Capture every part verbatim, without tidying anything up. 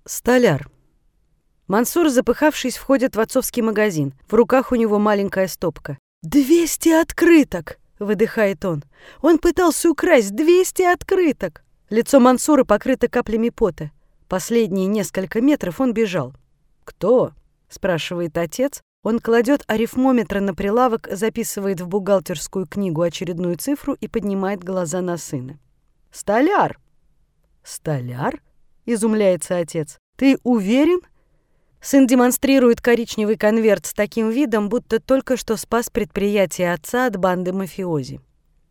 Столяр. Мансур, запыхавшись, входит в отцовский магазин. В руках у него маленькая стопка. «Двести открыток!» — выдыхает он. «Он пытался украсть двести открыток!» Лицо Мансура покрыто каплями пота. Последние несколько метров он бежал. «Кто?» — спрашивает отец. Он кладет арифмометр на прилавок, записывает в бухгалтерскую книгу очередную цифру и поднимает глаза на сына. «Столяр!» «Столяр?» — изумляется отец. «Ты уверен?» Сын демонстрирует коричневый конверт с таким видом, будто только что спас предприятие отца от банды мафиози.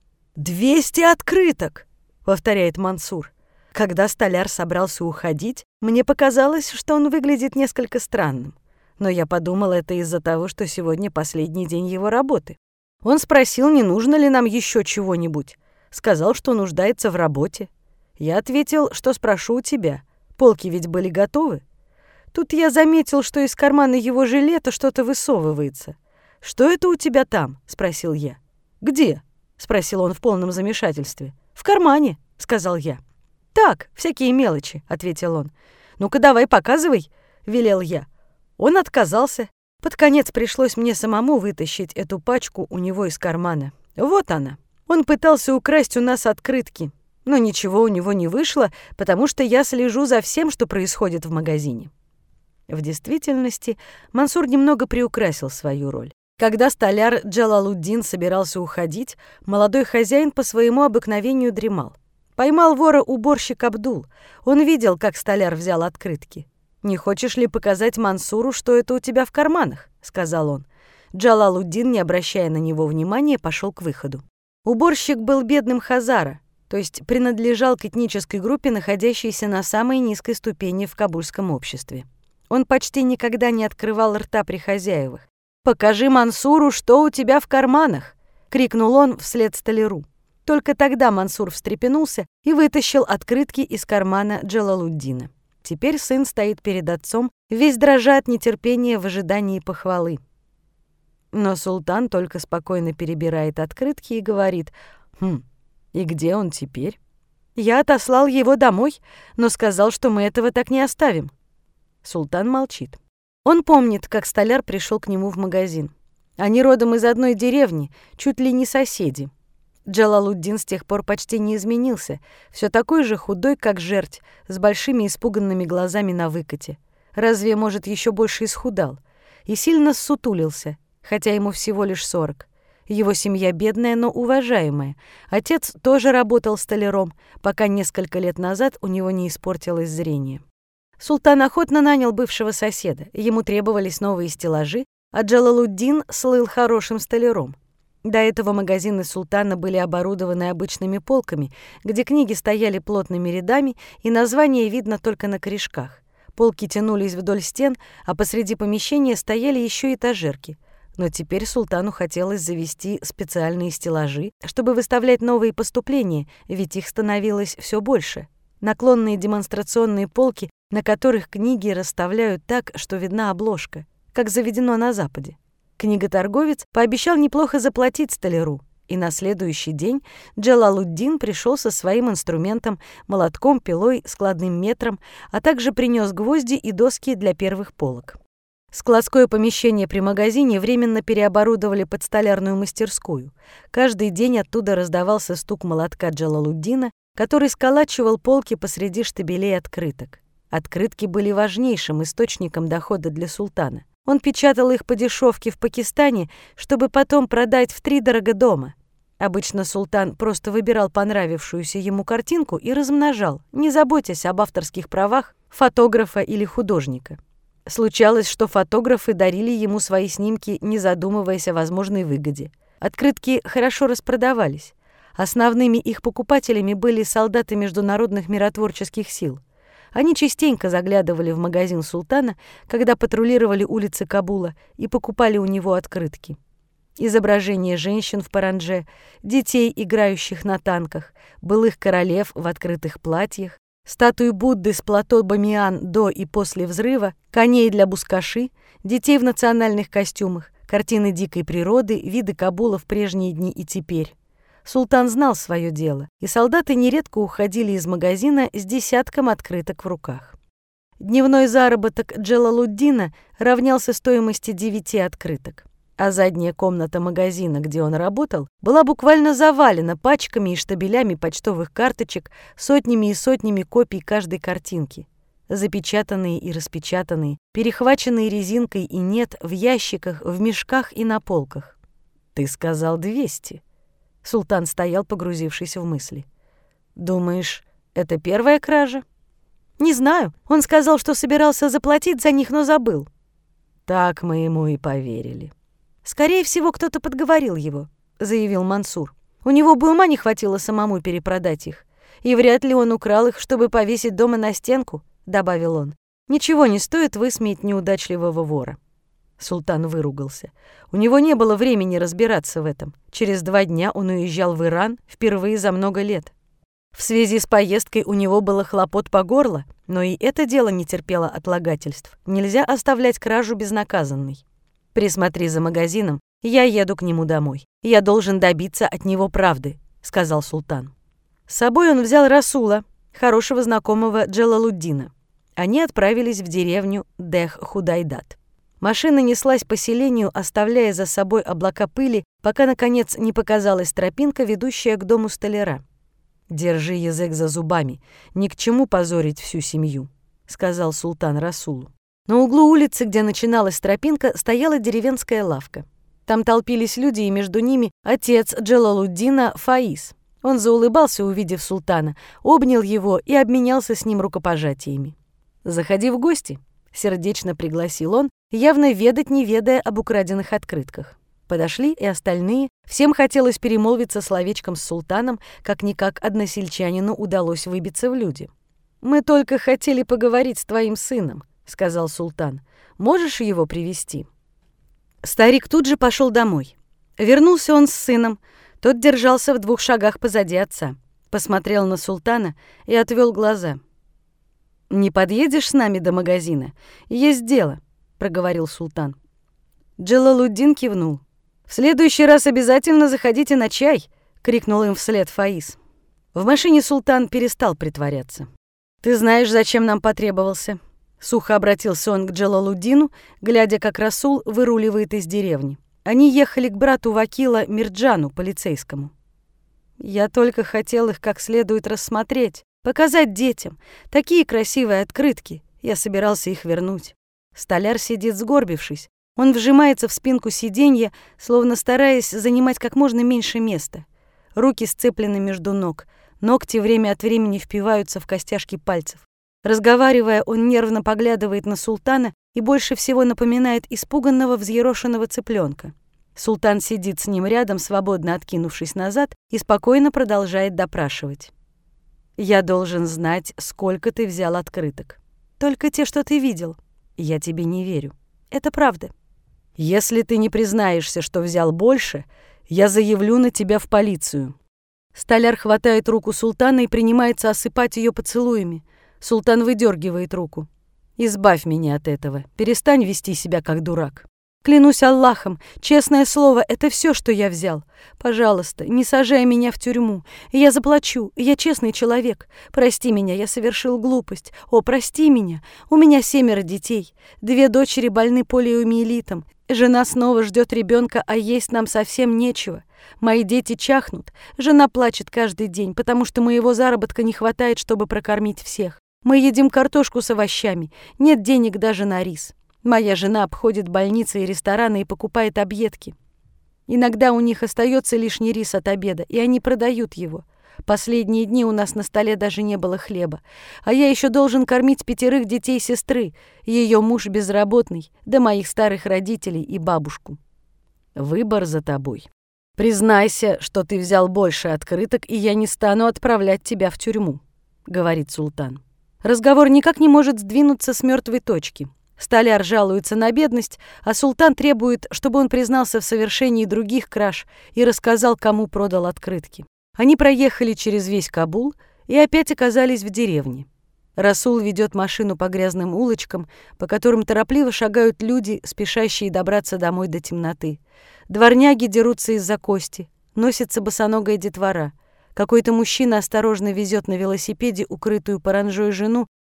«Двести открыток!» — повторяет Мансур. Когда столяр собрался уходить, мне показалось, что он выглядит несколько странным. Но я подумал, это из-за того, что сегодня последний день его работы. Он спросил, не нужно ли нам еще чего-нибудь. Сказал, что нуждается в работе. Я ответил, что спрошу у тебя. Полки ведь были готовы. Тут я заметил, что из кармана его жилета что-то высовывается. «Что это у тебя там?» — спросил я. «Где?» — спросил он в полном замешательстве. «В кармане», — сказал я. «Так, всякие мелочи», — ответил он. «Ну-ка давай показывай», — велел я. Он отказался. Под конец пришлось мне самому вытащить эту пачку у него из кармана. Вот она. Он пытался украсть у нас открытки. Но ничего у него не вышло, потому что я слежу за всем, что происходит в магазине. В действительности, Мансур немного приукрасил свою роль. Когда столяр Джалалуддин собирался уходить, молодой хозяин по своему обыкновению дремал. Поймал вора уборщик Абдул. Он видел, как столяр взял открытки. «Не хочешь ли показать Мансуру, что это у тебя в карманах?» — сказал он. Джалалуддин, не обращая на него внимания, пошел к выходу. Уборщик был бедным хазара, то есть принадлежал к этнической группе, находящейся на самой низкой ступени в кабульском обществе. Он почти никогда не открывал рта при хозяевах. «Покажи Мансуру, что у тебя в карманах!» — крикнул он вслед столяру. Только тогда Мансур встрепенулся и вытащил открытки из кармана Джалалуддина. Теперь сын стоит перед отцом, весь дрожа от нетерпения в ожидании похвалы. Но султан только спокойно перебирает открытки и говорит: «Хм, и где он теперь?» «Я отослал его домой, но сказал, что мы этого так не оставим». Султан молчит. Он помнит, как столяр пришел к нему в магазин. Они родом из одной деревни, чуть ли не соседи. Джалалуддин с тех пор почти не изменился, все такой же худой, как жерть, с большими испуганными глазами на выкате. Разве, может, еще больше исхудал? И сильно ссутулился, хотя ему всего лишь сорок. Его семья бедная, но уважаемая. Отец тоже работал столяром, пока несколько лет назад у него не испортилось зрение. Султан охотно нанял бывшего соседа, ему требовались новые стеллажи, а Джалалуддин слыл хорошим столяром. До этого магазины султана были оборудованы обычными полками, где книги стояли плотными рядами, и название видно только на корешках. Полки тянулись вдоль стен, а посреди помещения стояли еще этажерки. Но теперь султану хотелось завести специальные стеллажи, чтобы выставлять новые поступления, ведь их становилось все больше. Наклонные демонстрационные полки, на которых книги расставляют так, что видна обложка, как заведено на Западе. Книготорговец пообещал неплохо заплатить столяру, и на следующий день Джалалуддин пришел со своим инструментом, молотком, пилой, складным метром, а также принес гвозди и доски для первых полок. Складское помещение при магазине временно переоборудовали под столярную мастерскую. Каждый день оттуда раздавался стук молотка Джалалуддина, который сколачивал полки посреди штабелей открыток. Открытки были важнейшим источником дохода для султана. Он печатал их по дешевке в Пакистане, чтобы потом продать втридорога дома. Обычно султан просто выбирал понравившуюся ему картинку и размножал, не заботясь об авторских правах фотографа или художника. Случалось, что фотографы дарили ему свои снимки, не задумываясь о возможной выгоде. Открытки хорошо распродавались. Основными их покупателями были солдаты международных миротворческих сил. Они частенько заглядывали в магазин султана, когда патрулировали улицы Кабула, и покупали у него открытки. Изображения женщин в парандже, детей, играющих на танках, былых королев в открытых платьях, статуи Будды с плато Бамиан до и после взрыва, коней для бускаши, детей в национальных костюмах, картины дикой природы, виды Кабула в прежние дни и теперь. Султан знал свое дело, и солдаты нередко уходили из магазина с десятком открыток в руках. Дневной заработок Джалалуддина равнялся стоимости девяти открыток, а задняя комната магазина, где он работал, была буквально завалена пачками и штабелями почтовых карточек, сотнями и сотнями копий каждой картинки. Запечатанные и распечатанные, перехваченные резинкой и нет, в ящиках, в мешках и на полках. «Ты сказал двести». Султан стоял, погрузившись в мысли. «Думаешь, это первая кража?» «Не знаю. Он сказал, что собирался заплатить за них, но забыл». «Так мы ему и поверили». «Скорее всего, кто-то подговорил его», — заявил Мансур. «У него бы ума не хватило самому перепродать их. И вряд ли он украл их, чтобы повесить дома на стенку», — добавил он. «Ничего не стоит высмеять неудачливого вора». Султан выругался. У него не было времени разбираться в этом. Через два дня он уезжал в Иран впервые за много лет. В связи с поездкой у него было хлопот по горло, но и это дело не терпело отлагательств. Нельзя оставлять кражу безнаказанной. «Присмотри за магазином, я еду к нему домой. Я должен добиться от него правды», — сказал Султан. С собой он взял Расула, хорошего знакомого Джалалуддина. Они отправились в деревню Дех-Худайдат. Машина неслась по селению, оставляя за собой облака пыли, пока, наконец, не показалась тропинка, ведущая к дому столяра. «Держи язык за зубами, ни к чему позорить всю семью», — сказал Султан Расулу. На углу улицы, где начиналась тропинка, стояла деревенская лавка. Там толпились люди, и между ними отец Джалалуддина Фаис. Он заулыбался, увидев султана, обнял его и обменялся с ним рукопожатиями. «Заходи в гости», — сердечно пригласил он, явно ведать не ведая об украденных открытках. Подошли и остальные. Всем хотелось перемолвиться словечком с султаном, как-никак односельчанину удалось выбиться в люди. «Мы только хотели поговорить с твоим сыном», — сказал султан. «Можешь его привести?» Старик тут же пошел домой. Вернулся он с сыном. Тот держался в двух шагах позади отца. Посмотрел на султана и отвел глаза. «Не подъедешь с нами до магазина? Есть дело», — проговорил султан. Джалалуддин кивнул. «В следующий раз обязательно заходите на чай», — крикнул им вслед Фаис. В машине султан перестал притворяться. «Ты знаешь, зачем нам потребовался?» Сухо обратился он к Джалалуддину, глядя, как Расул выруливает из деревни. Они ехали к брату Вакила Мирджану, полицейскому. «Я только хотел их как следует рассмотреть, показать детям. Такие красивые открытки. Я собирался их вернуть». Столяр сидит сгорбившись. Он вжимается в спинку сиденья, словно стараясь занимать как можно меньше места. Руки сцеплены между ног. Ногти время от времени впиваются в костяшки пальцев. Разговаривая, он нервно поглядывает на султана и больше всего напоминает испуганного взъерошенного цыпленка. Султан сидит с ним рядом, свободно откинувшись назад, и спокойно продолжает допрашивать. «Я должен знать, сколько ты взял открыток. Только те, что ты видел. Я тебе не верю. Это правда. Если ты не признаешься, что взял больше, я заявлю на тебя в полицию». Столяр хватает руку султана и принимается осыпать ее поцелуями. Султан выдергивает руку. «Избавь меня от этого. Перестань вести себя как дурак. Клянусь Аллахом, честное слово, это все, что я взял. Пожалуйста, не сажай меня в тюрьму. Я заплачу, я честный человек. Прости меня, я совершил глупость. О, прости меня. У меня семеро детей. Две дочери больны полиомиелитом. Жена снова ждет ребенка, а есть нам совсем нечего. Мои дети чахнут. Жена плачет каждый день, потому что моего заработка не хватает, чтобы прокормить всех. Мы едим картошку с овощами. Нет денег даже на рис. Моя жена обходит больницы и рестораны и покупает объедки. Иногда у них остается лишний рис от обеда, и они продают его. Последние дни у нас на столе даже не было хлеба. А я еще должен кормить пятерых детей сестры, ее муж безработный, да моих старых родителей и бабушку. Выбор за тобой. Признайся, что ты взял больше открыток, и я не стану отправлять тебя в тюрьму», — говорит султан. Разговор никак не может сдвинуться с мертвой точки. Столяр жалуется на бедность, а султан требует, чтобы он признался в совершении других краж и рассказал, кому продал открытки. Они проехали через весь Кабул и опять оказались в деревне. Расул ведет машину по грязным улочкам, по которым торопливо шагают люди, спешащие добраться домой до темноты. Дворняги дерутся из-за кости, носится босоногая детвора. Какой-то мужчина осторожно везет на велосипеде укрытую паранжой жену,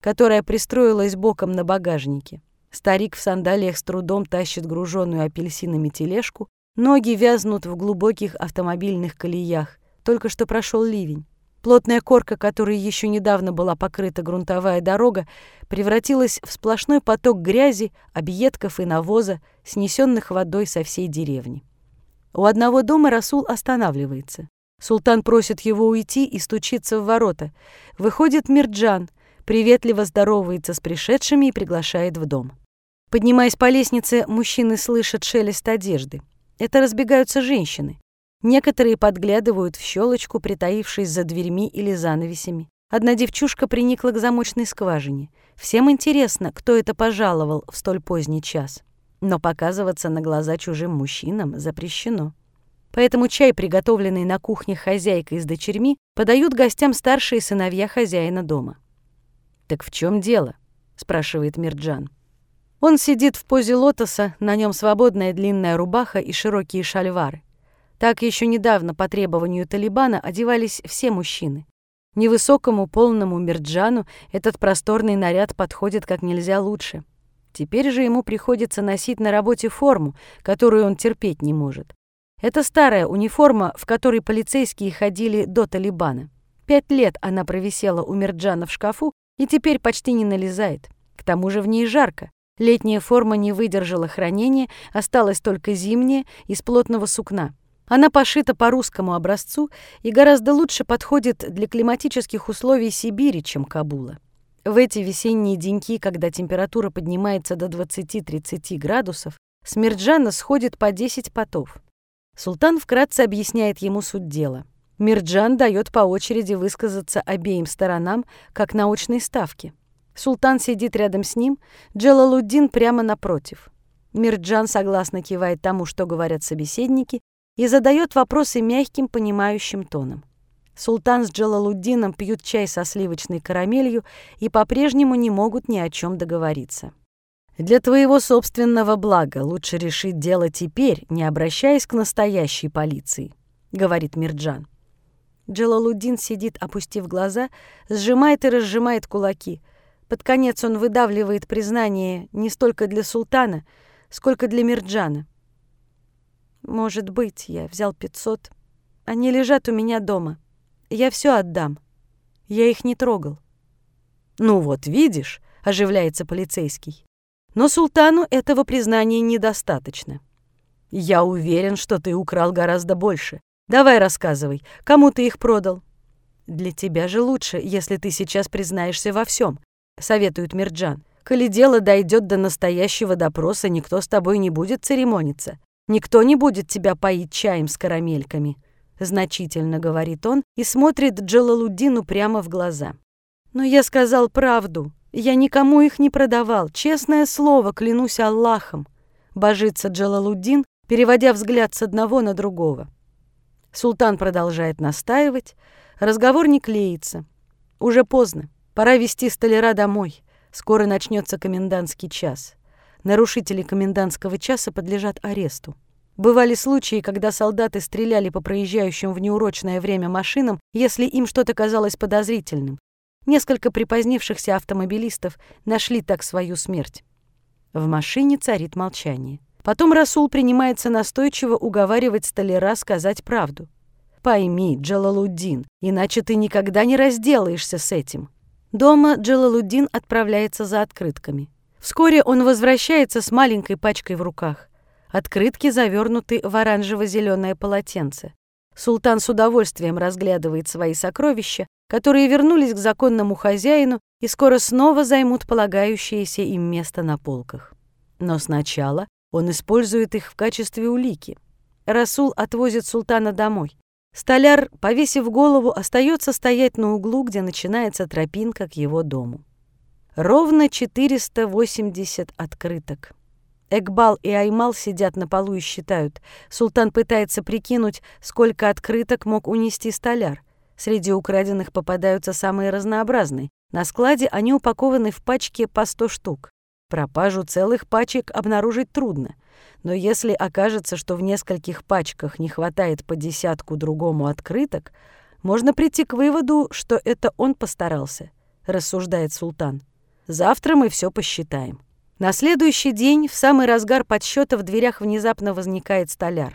которая пристроилась боком на багажнике. Старик в сандалиях с трудом тащит груженную апельсинами тележку, ноги вязнут в глубоких автомобильных колеях. Только что прошел ливень. Плотная корка, которой еще недавно была покрыта грунтовая дорога, превратилась в сплошной поток грязи, объедков и навоза, снесенных водой со всей деревни. У одного дома Расул останавливается. Султан просит его уйти и стучится в ворота. Выходит Мирджан, приветливо здоровается с пришедшими и приглашает в дом. Поднимаясь по лестнице, мужчины слышат шелест одежды. Это разбегаются женщины. Некоторые подглядывают в щелочку, притаившись за дверьми или занавесями. Одна девчушка приникла к замочной скважине. Всем интересно, кто это пожаловал в столь поздний час. Но показываться на глаза чужим мужчинам запрещено. Поэтому чай, приготовленный на кухне хозяйкой с дочерьми, подают гостям старшие сыновья хозяина дома. «Так в чем дело?» — спрашивает Мирджан. Он сидит в позе лотоса, на нем свободная длинная рубаха и широкие шальвары. Так еще недавно по требованию Талибана одевались все мужчины. Невысокому полному Мирджану этот просторный наряд подходит как нельзя лучше. Теперь же ему приходится носить на работе форму, которую он терпеть не может. Это старая униформа, в которой полицейские ходили до Талибана. Пять лет она провисела у Мирджана в шкафу и теперь почти не налезает. К тому же в ней жарко. Летняя форма не выдержала хранения, осталась только зимняя из плотного сукна. Она пошита по русскому образцу и гораздо лучше подходит для климатических условий Сибири, чем Кабула. В эти весенние деньки, когда температура поднимается до двадцати-тридцати градусов, с Мирджана сходит по десять потов. Султан вкратце объясняет ему суть дела. Мирджан дает по очереди высказаться обеим сторонам, как на очной ставке. Султан сидит рядом с ним, Джалалуддин прямо напротив. Мирджан согласно кивает тому, что говорят собеседники, и задает вопросы мягким, понимающим тоном. Султан с Джалалуддином пьют чай со сливочной карамелью и по-прежнему не могут ни о чем договориться. «Для твоего собственного блага лучше решить дело теперь, не обращаясь к настоящей полиции», — говорит Мирджан. Джалалуддин сидит, опустив глаза, сжимает и разжимает кулаки. Под конец он выдавливает признание не столько для султана, сколько для Мирджана. «Может быть, я взял пятьсот. Они лежат у меня дома. Я все отдам. Я их не трогал». «Ну вот, видишь», — оживляется полицейский. Но султану этого признания недостаточно. «Я уверен, что ты украл гораздо больше. Давай рассказывай, кому ты их продал?» «Для тебя же лучше, если ты сейчас признаешься во всем», — советует Мирджан. «Коли дело дойдет до настоящего допроса, никто с тобой не будет церемониться. Никто не будет тебя поить чаем с карамельками», — значительно говорит он и смотрит Джалалуддину прямо в глаза. «Но я сказал правду. Я никому их не продавал. Честное слово, клянусь Аллахом», — божится Джалалуддин, переводя взгляд с одного на другого. Султан продолжает настаивать. Разговор не клеится. Уже поздно. Пора везти столяра домой. Скоро начнется комендантский час. Нарушители комендантского часа подлежат аресту. Бывали случаи, когда солдаты стреляли по проезжающим в неурочное время машинам, если им что-то казалось подозрительным. Несколько припозднившихся автомобилистов нашли так свою смерть. В машине царит молчание. Потом Расул принимается настойчиво уговаривать столяра сказать правду. «Пойми, Джалалуддин, иначе ты никогда не разделаешься с этим». Дома Джалалуддин отправляется за открытками. Вскоре он возвращается с маленькой пачкой в руках. Открытки завернуты в оранжево-зеленое полотенце. Султан с удовольствием разглядывает свои сокровища, которые вернулись к законному хозяину и скоро снова займут полагающееся им место на полках. Но сначала он использует их в качестве улики. Расул отвозит султана домой. Столяр, повесив голову, остается стоять на углу, где начинается тропинка к его дому. Ровно четыреста восемьдесят открыток. Экбал и Аймал сидят на полу и считают. Султан пытается прикинуть, сколько открыток мог унести столяр. Среди украденных попадаются самые разнообразные. На складе они упакованы в пачки по сто штук. Пропажу целых пачек обнаружить трудно. Но если окажется, что в нескольких пачках не хватает по десятку другому открыток, можно прийти к выводу, что это он постарался, рассуждает султан. Завтра мы все посчитаем». На следующий день, в самый разгар подсчета, в дверях внезапно возникает столяр.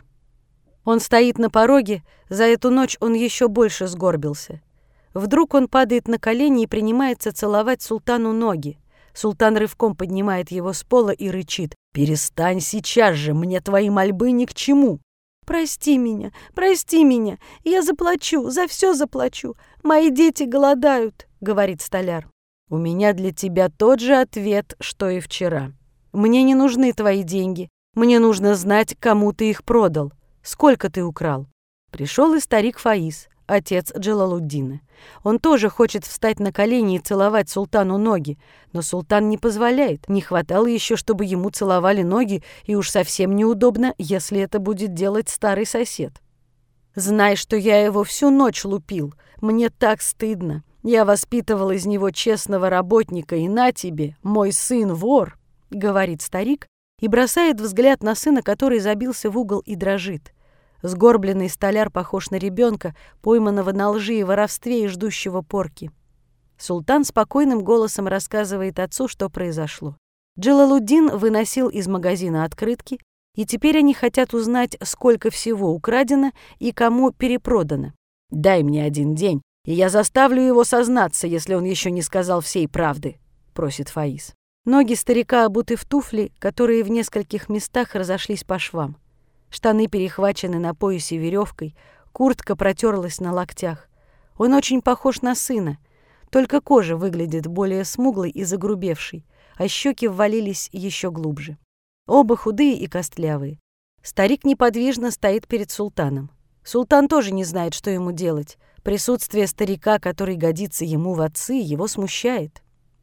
Он стоит на пороге, за эту ночь он еще больше сгорбился. Вдруг он падает на колени и принимается целовать султану ноги. Султан рывком поднимает его с пола и рычит: «Перестань сейчас же, мне твои мольбы ни к чему». «Прости меня, прости меня, я заплачу, за все заплачу, мои дети голодают», — говорит столяр. «У меня для тебя тот же ответ, что и вчера. Мне не нужны твои деньги, мне нужно знать, кому ты их продал. Сколько ты украл?» Пришел и старик Фаиз, отец Джалалуддина. Он тоже хочет встать на колени и целовать султану ноги, но султан не позволяет. Не хватало еще, чтобы ему целовали ноги, и уж совсем неудобно, если это будет делать старый сосед. «Знай, что я его всю ночь лупил. Мне так стыдно. Я воспитывал из него честного работника, и на тебе, мой сын вор», — говорит старик и бросает взгляд на сына, который забился в угол и дрожит. Сгорбленный столяр похож на ребенка, пойманного на лжи и воровстве и ждущего порки. Султан спокойным голосом рассказывает отцу, что произошло. Джалалуддин выносил из магазина открытки, и теперь они хотят узнать, сколько всего украдено и кому перепродано. «Дай мне один день, и я заставлю его сознаться, если он еще не сказал всей правды», — просит Фаиз. Ноги старика обуты в туфли, которые в нескольких местах разошлись по швам. Штаны перехвачены на поясе веревкой, куртка протерлась на локтях. Он очень похож на сына, только кожа выглядит более смуглой и загрубевшей, а щеки ввалились еще глубже. Оба худые и костлявые. Старик неподвижно стоит перед султаном. Султан тоже не знает, что ему делать. Присутствие старика, который годится ему в отцы, его смущает.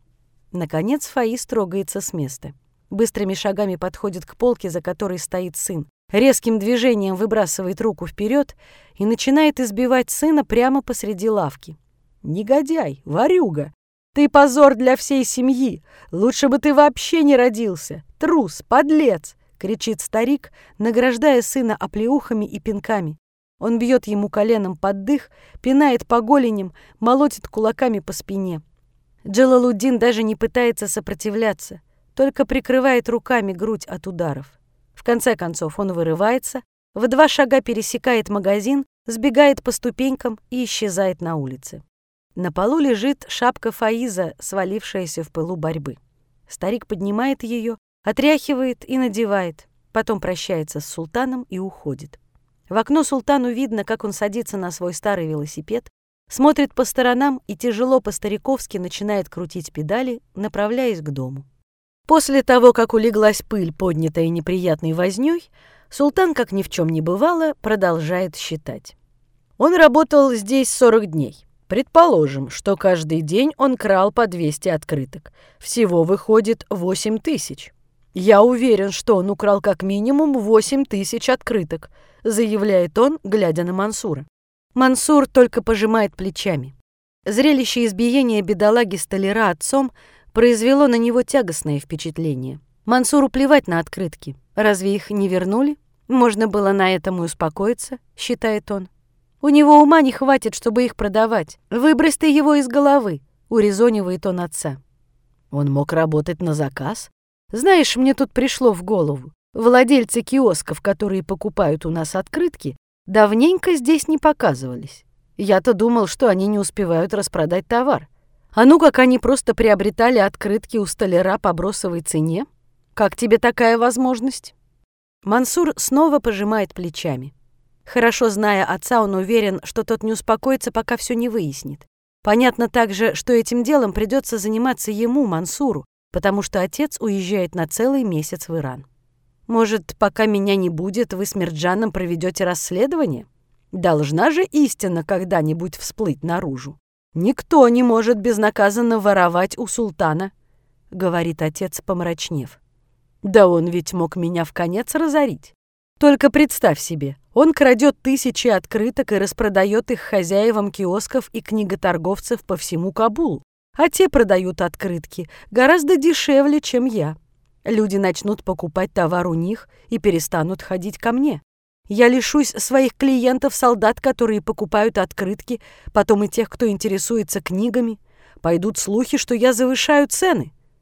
Наконец Фаиз трогается с места. Быстрыми шагами подходит к полке, за которой стоит сын. Резким движением выбрасывает руку вперед и начинает избивать сына прямо посреди лавки. «Негодяй, ворюга! Ты позор для всей семьи! Лучше бы ты вообще не родился! Трус, подлец!» — кричит старик, награждая сына оплеухами и пинками. Он бьет ему коленом под дых, пинает по голеням, молотит кулаками по спине. Джалалуддин даже не пытается сопротивляться, только прикрывает руками грудь от ударов. В конце концов он вырывается, в два шага пересекает магазин, сбегает по ступенькам и исчезает на улице. На полу лежит шапка Фаиза, свалившаяся в пылу борьбы. Старик поднимает ее, отряхивает и надевает, потом прощается с султаном и уходит. В окно султану видно, как он садится на свой старый велосипед, смотрит по сторонам и тяжело по-стариковски начинает крутить педали, направляясь к дому. После того, как улеглась пыль, поднятая неприятной вознёй, султан, как ни в чем не бывало, продолжает считать. Он работал здесь сорок дней. Предположим, что каждый день он крал по двести открыток. Всего выходит восемь тысяч. Я уверен, что он украл как минимум восемь тысяч открыток, заявляет он, глядя на Мансура. Мансур только пожимает плечами. Зрелище избиения бедолаги-столяра отцом произвело на него тягостное впечатление. Мансуру плевать на открытки. Разве их не вернули? Можно было на этом и успокоиться, считает он. У него ума не хватит, чтобы их продавать. Выбрось ты его из головы, урезонивает он отца. Он мог работать на заказ. Знаешь, мне тут пришло в голову. Владельцы киосков, которые покупают у нас открытки, давненько здесь не показывались. Я-то думал, что они не успевают распродать товар. А ну как они просто приобретали открытки у столяра по бросовой цене? Как тебе такая возможность? Мансур снова пожимает плечами. Хорошо зная отца, он уверен, что тот не успокоится, пока все не выяснит. Понятно также, что этим делом придется заниматься ему, Мансуру, потому что отец уезжает на целый месяц в Иран. Может, пока меня не будет, вы с Мирджаном проведете расследование? Должна же истина когда-нибудь всплыть наружу. Никто не может безнаказанно воровать у султана, говорит отец, помрачнев. Да он ведь мог меня вконец разорить. Только представь себе, он крадет тысячи открыток и распродает их хозяевам киосков и книготорговцев по всему Кабулу, а те продают открытки гораздо дешевле, чем я. Люди начнут покупать товар у них и перестанут ходить ко мне. Я лишусь своих клиентов-солдат, которые покупают открытки, потом и тех, кто интересуется книгами. Пойдут слухи, что я завышаю цены.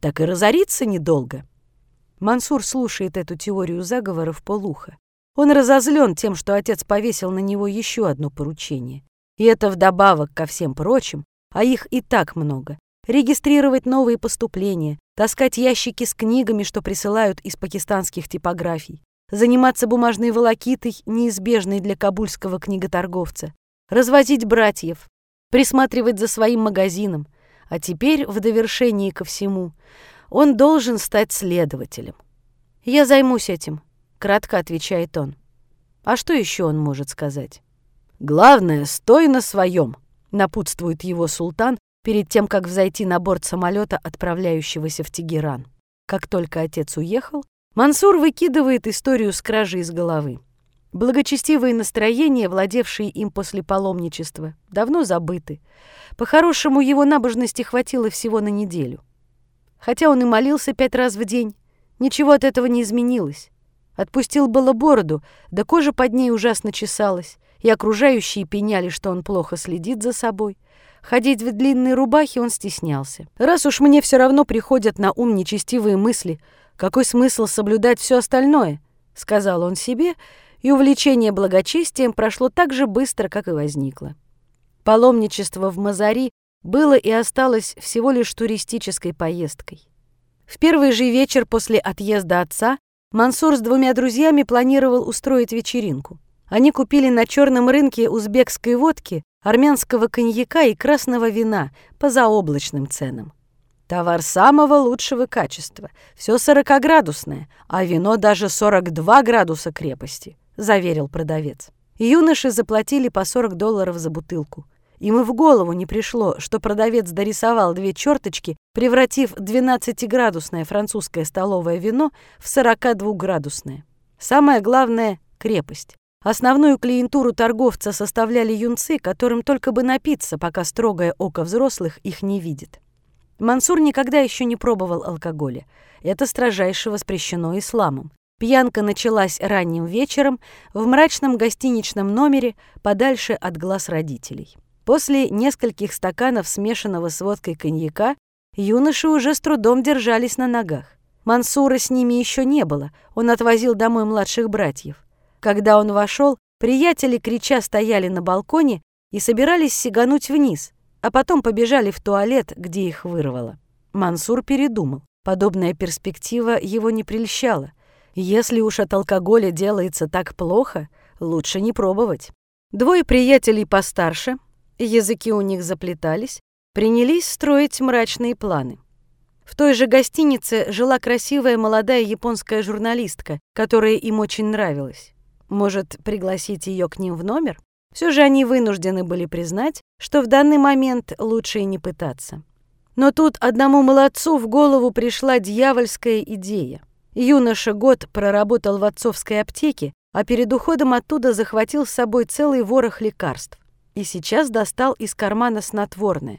так и разориться недолго. Мансур слушает эту теорию заговора вполуха. Он разозлен тем, что отец повесил на него еще одно поручение. И это вдобавок ко всем прочим, а их и так много. Регистрировать новые поступления, таскать ящики с книгами, что присылают из пакистанских типографий, заниматься бумажной волокитой, неизбежной для кабульского книготорговца, развозить братьев, присматривать за своим магазином. А теперь, в довершении ко всему, он должен стать следователем. «Я займусь этим», — кратко отвечает он. А что еще он может сказать? «Главное, стой на своем», — напутствует его султан перед тем, как взойти на борт самолета, отправляющегося в Тегеран. Как только отец уехал, Мансур выкидывает историю с кражей из головы. Благочестивые настроения, владевшие им после паломничества, давно забыты. По-хорошему, его набожности хватило всего на неделю. Хотя он и молился пять раз в день, ничего от этого не изменилось. Отпустил было бороду, да кожа под ней ужасно чесалась, и окружающие пеняли, что он плохо следит за собой. Ходить в длинной рубахе он стеснялся. «Раз уж мне все равно приходят на ум нечестивые мысли, какой смысл соблюдать все остальное?» — сказал он себе, и увлечение благочестием прошло так же быстро, как и возникло. Паломничество в Мазари было и осталось всего лишь туристической поездкой. В первый же вечер после отъезда отца Мансур с двумя друзьями планировал устроить вечеринку. Они купили на черном рынке узбекской водки, армянского коньяка и красного вина по заоблачным ценам. Товар самого лучшего качества, все сорокаградусное, а вино даже сорок два градуса крепости, заверил продавец. Юноши заплатили по сорок долларов за бутылку. Им и в голову не пришло, что продавец дорисовал две черточки, превратив двенадцатиградусное французское столовое вино в сорокадвухградусное. Самое главное — крепость. Основную клиентуру торговца составляли юнцы, которым только бы напиться, пока строгое око взрослых их не видит. Мансур никогда еще не пробовал алкоголя. Это строжайше воспрещено исламом. Пьянка началась ранним вечером в мрачном гостиничном номере подальше от глаз родителей. После нескольких стаканов смешанного с водкой коньяка юноши уже с трудом держались на ногах. Мансура с ними еще не было, он отвозил домой младших братьев. Когда он вошел, приятели крича стояли на балконе и собирались сигануть вниз, а потом побежали в туалет, где их вырвало. Мансур передумал. Подобная перспектива его не прельщала. Если уж от алкоголя делается так плохо, лучше не пробовать. Двое приятелей постарше, языки у них заплетались, принялись строить мрачные планы. В той же гостинице жила красивая молодая японская журналистка, которая им очень нравилась. Может, пригласить ее к ним в номер? Все же они вынуждены были признать, что в данный момент лучше и не пытаться. Но тут одному молодцу в голову пришла дьявольская идея. Юноша год проработал в отцовской аптеке, а перед уходом оттуда захватил с собой целый ворох лекарств. И сейчас достал из кармана снотворное.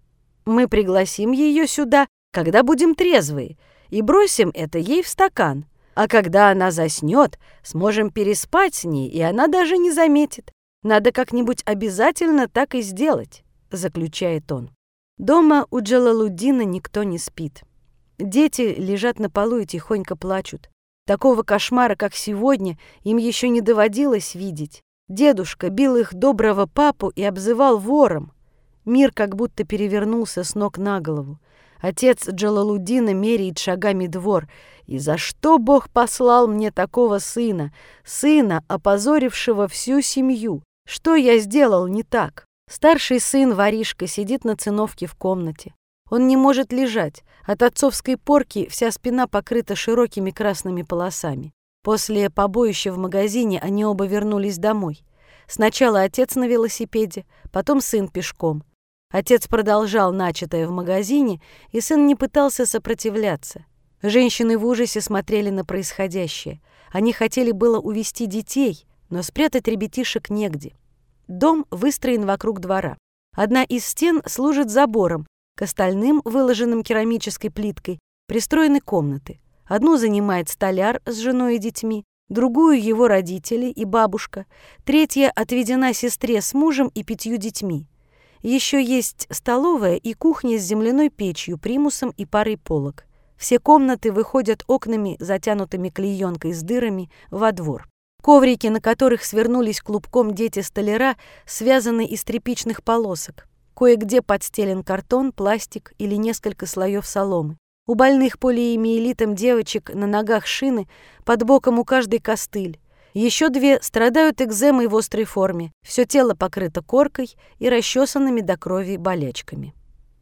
«Мы пригласим ее сюда, когда будем трезвые, и бросим это ей в стакан. А когда она заснет, сможем переспать с ней, и она даже не заметит. Надо как-нибудь обязательно так и сделать», — заключает он. Дома у Джалалуддина никто не спит. Дети лежат на полу и тихонько плачут. Такого кошмара, как сегодня, им еще не доводилось видеть. Дедушка бил их доброго папу и обзывал вором. Мир как будто перевернулся с ног на голову. Отец Джалалуддина меряет шагами двор. «И за что Бог послал мне такого сына? Сына, опозорившего всю семью? Что я сделал не так?» Старший сын, воришка, сидит на циновке в комнате. Он не может лежать. От отцовской порки вся спина покрыта широкими красными полосами. После побоища в магазине они оба вернулись домой. Сначала отец на велосипеде, потом сын пешком. Отец продолжал начатое в магазине, и сын не пытался сопротивляться. Женщины в ужасе смотрели на происходящее. Они хотели было увести детей, но спрятать ребятишек негде. Дом выстроен вокруг двора. Одна из стен служит забором, к остальным, выложенным керамической плиткой, пристроены комнаты. Одну занимает столяр с женой и детьми, другую — его родители и бабушка, третья отведена сестре с мужем и пятью детьми. Еще есть столовая и кухня с земляной печью, примусом и парой полок. Все комнаты выходят окнами, затянутыми клеенкой с дырами, во двор. Коврики, на которых свернулись клубком дети столяра, связаны из тряпичных полосок. Кое-где подстелен картон, пластик или несколько слоев соломы. У больных полиэмиелитом девочек на ногах шины, под боком у каждой костыль. Еще две страдают экземой в острой форме. Все тело покрыто коркой и расчесанными до крови болячками.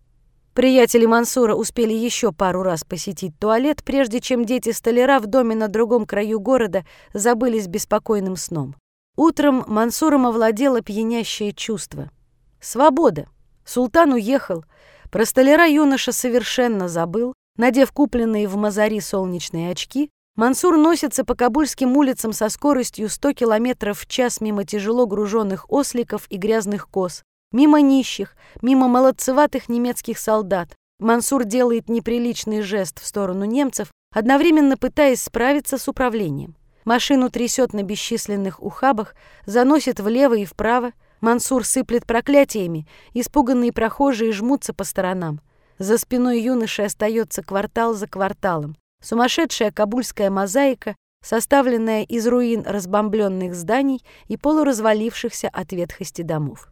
Приятели Мансура успели еще пару раз посетить туалет, прежде чем дети столяра в доме на другом краю города забылись беспокойным сном. Утром Мансуром овладело пьянящее чувство. Свобода. Султан уехал. Про столяра юноша совершенно забыл. Надев купленные в Мазари солнечные очки, Мансур носится по кабульским улицам со скоростью сто километров в час мимо тяжело груженных осликов и грязных коз. Мимо нищих, мимо молодцеватых немецких солдат. Мансур делает неприличный жест в сторону немцев, одновременно пытаясь справиться с управлением. Машину трясет на бесчисленных ухабах, заносит влево и вправо. Мансур сыплет проклятиями, испуганные прохожие жмутся по сторонам. За спиной юноши остается квартал за кварталом. Сумасшедшая кабульская мозаика, составленная из руин разбомбленных зданий и полуразвалившихся от ветхости домов.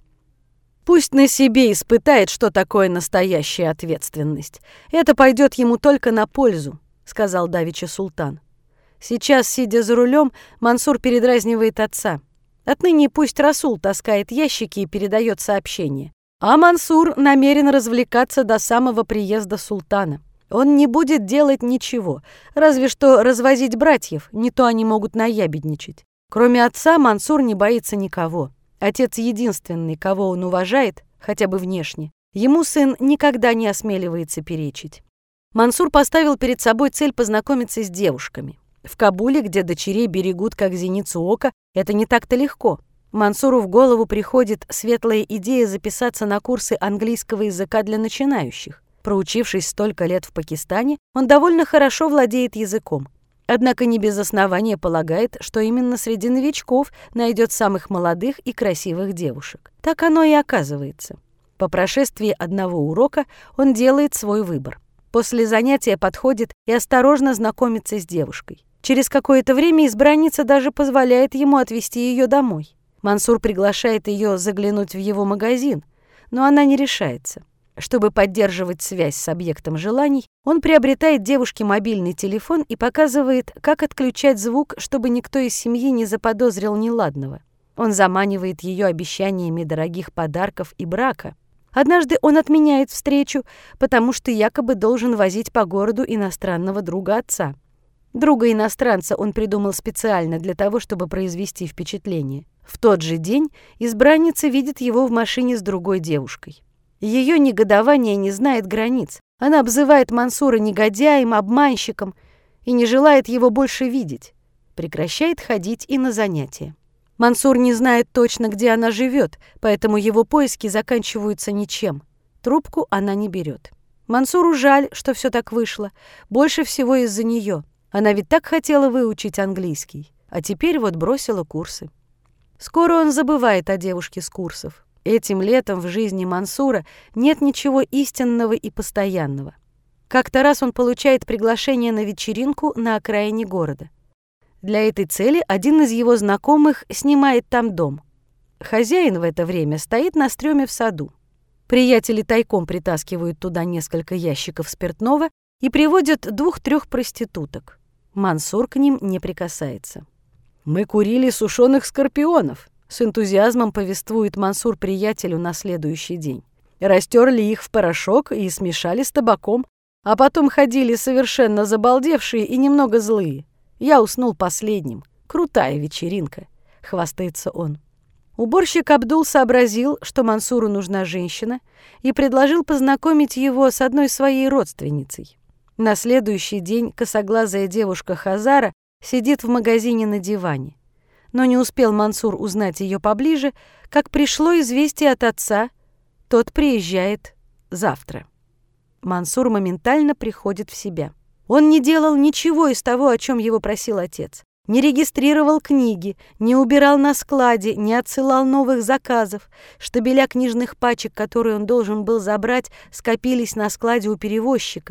Пусть на себе испытает, что такое настоящая ответственность. Это пойдет ему только на пользу, сказал давеча Султан. Сейчас, сидя за рулем, Мансур передразнивает отца. Отныне пусть Расул таскает ящики и передает сообщения. А Мансур намерен развлекаться до самого приезда султана. Он не будет делать ничего, разве что развозить братьев, не то они могут наябедничать. Кроме отца, Мансур не боится никого. Отец единственный, кого он уважает, хотя бы внешне. Ему сын никогда не осмеливается перечить. Мансур поставил перед собой цель познакомиться с девушками. В Кабуле, где дочерей берегут как зеницу ока, это не так-то легко. Мансуру в голову приходит светлая идея записаться на курсы английского языка для начинающих. Проучившись столько лет в Пакистане, он довольно хорошо владеет языком. Однако не без основания полагает, что именно среди новичков найдет самых молодых и красивых девушек. Так оно и оказывается. По прошествии одного урока он делает свой выбор. После занятия подходит и осторожно знакомится с девушкой. Через какое-то время избранница даже позволяет ему отвезти ее домой. Мансур приглашает ее заглянуть в его магазин, но она не решается. Чтобы поддерживать связь с объектом желаний, он приобретает девушке мобильный телефон и показывает, как отключать звук, чтобы никто из семьи не заподозрил неладного. Он заманивает ее обещаниями дорогих подарков и брака. Однажды он отменяет встречу, потому что якобы должен возить по городу иностранного друга отца. Друга-иностранца он придумал специально для того, чтобы произвести впечатление. В тот же день избранница видит его в машине с другой девушкой. Ее негодование не знает границ. Она обзывает Мансура негодяем, обманщиком и не желает его больше видеть. Прекращает ходить и на занятия. Мансур не знает точно, где она живет, поэтому его поиски заканчиваются ничем. Трубку она не берет. Мансуру жаль, что все так вышло. Больше всего из-за нее. Она ведь так хотела выучить английский, а теперь вот бросила курсы. Скоро он забывает о девушке с курсов. Этим летом в жизни Мансура нет ничего истинного и постоянного. Как-то раз он получает приглашение на вечеринку на окраине города. Для этой цели один из его знакомых снимает там дом. Хозяин в это время стоит на стреме в саду. Приятели тайком притаскивают туда несколько ящиков спиртного и приводят двух-трех проституток. Мансур к ним не прикасается. «Мы курили сушеных скорпионов», — с энтузиазмом повествует Мансур приятелю на следующий день. «Растерли их в порошок и смешали с табаком, а потом ходили совершенно забалдевшие и немного злые. Я уснул последним. Крутая вечеринка», — хвастается он. Уборщик Абдул сообразил, что Мансуру нужна женщина, и предложил познакомить его с одной своей родственницей. На следующий день косоглазая девушка Хазара сидит в магазине на диване. Но не успел Мансур узнать ее поближе, как пришло известие от отца. Тот приезжает завтра. Мансур моментально приходит в себя. Он не делал ничего из того, о чем его просил отец. Не регистрировал книги, не убирал на складе, не отсылал новых заказов. Штабеля книжных пачек, которые он должен был забрать, скопились на складе у перевозчика.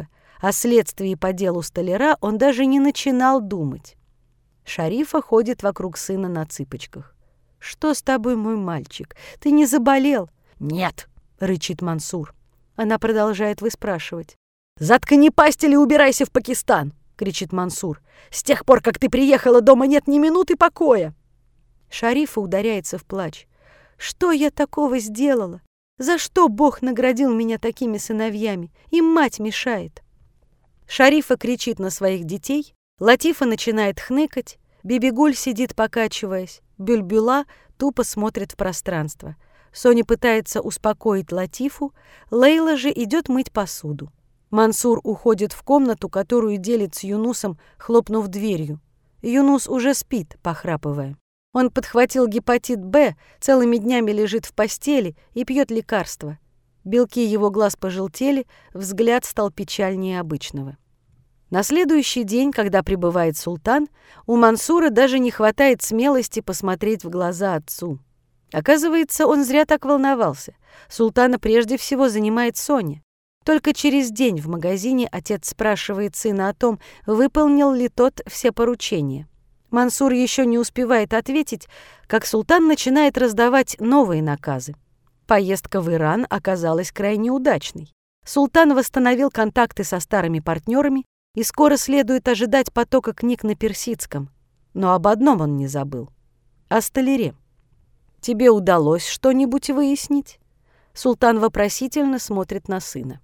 О следствии по делу столяра он даже не начинал думать. Шарифа ходит вокруг сына на цыпочках. «Что с тобой, мой мальчик? Ты не заболел?» «Нет», — рычит Мансур. Она продолжает выспрашивать. «Заткни пасть или убирайся в Пакистан!» — кричит Мансур. «С тех пор, как ты приехала, дома нет ни минуты покоя!» Шарифа ударяется в плач. «Что я такого сделала? За что Бог наградил меня такими сыновьями? Им мать мешает!» Шарифа кричит на своих детей, Латифа начинает хныкать, Бибигуль сидит покачиваясь, Бюльбюла тупо смотрит в пространство. Соня пытается успокоить Латифу, Лейла же идет мыть посуду. Мансур уходит в комнату, которую делит с Юнусом, хлопнув дверью. Юнус уже спит, похрапывая. Он подхватил гепатит Б, целыми днями лежит в постели и пьет лекарства. Белки его глаз пожелтели, взгляд стал печальнее обычного. На следующий день, когда прибывает султан, у Мансура даже не хватает смелости посмотреть в глаза отцу. Оказывается, он зря так волновался. Султана прежде всего занимает Соня. Только через день в магазине отец спрашивает сына о том, выполнил ли тот все поручения. Мансур еще не успевает ответить, как султан начинает раздавать новые наказы. Поездка в Иран оказалась крайне удачной. Султан восстановил контакты со старыми партнерами, и скоро следует ожидать потока книг на персидском. Но об одном он не забыл — о столяре. «Тебе удалось что-нибудь выяснить?» Султан вопросительно смотрит на сына.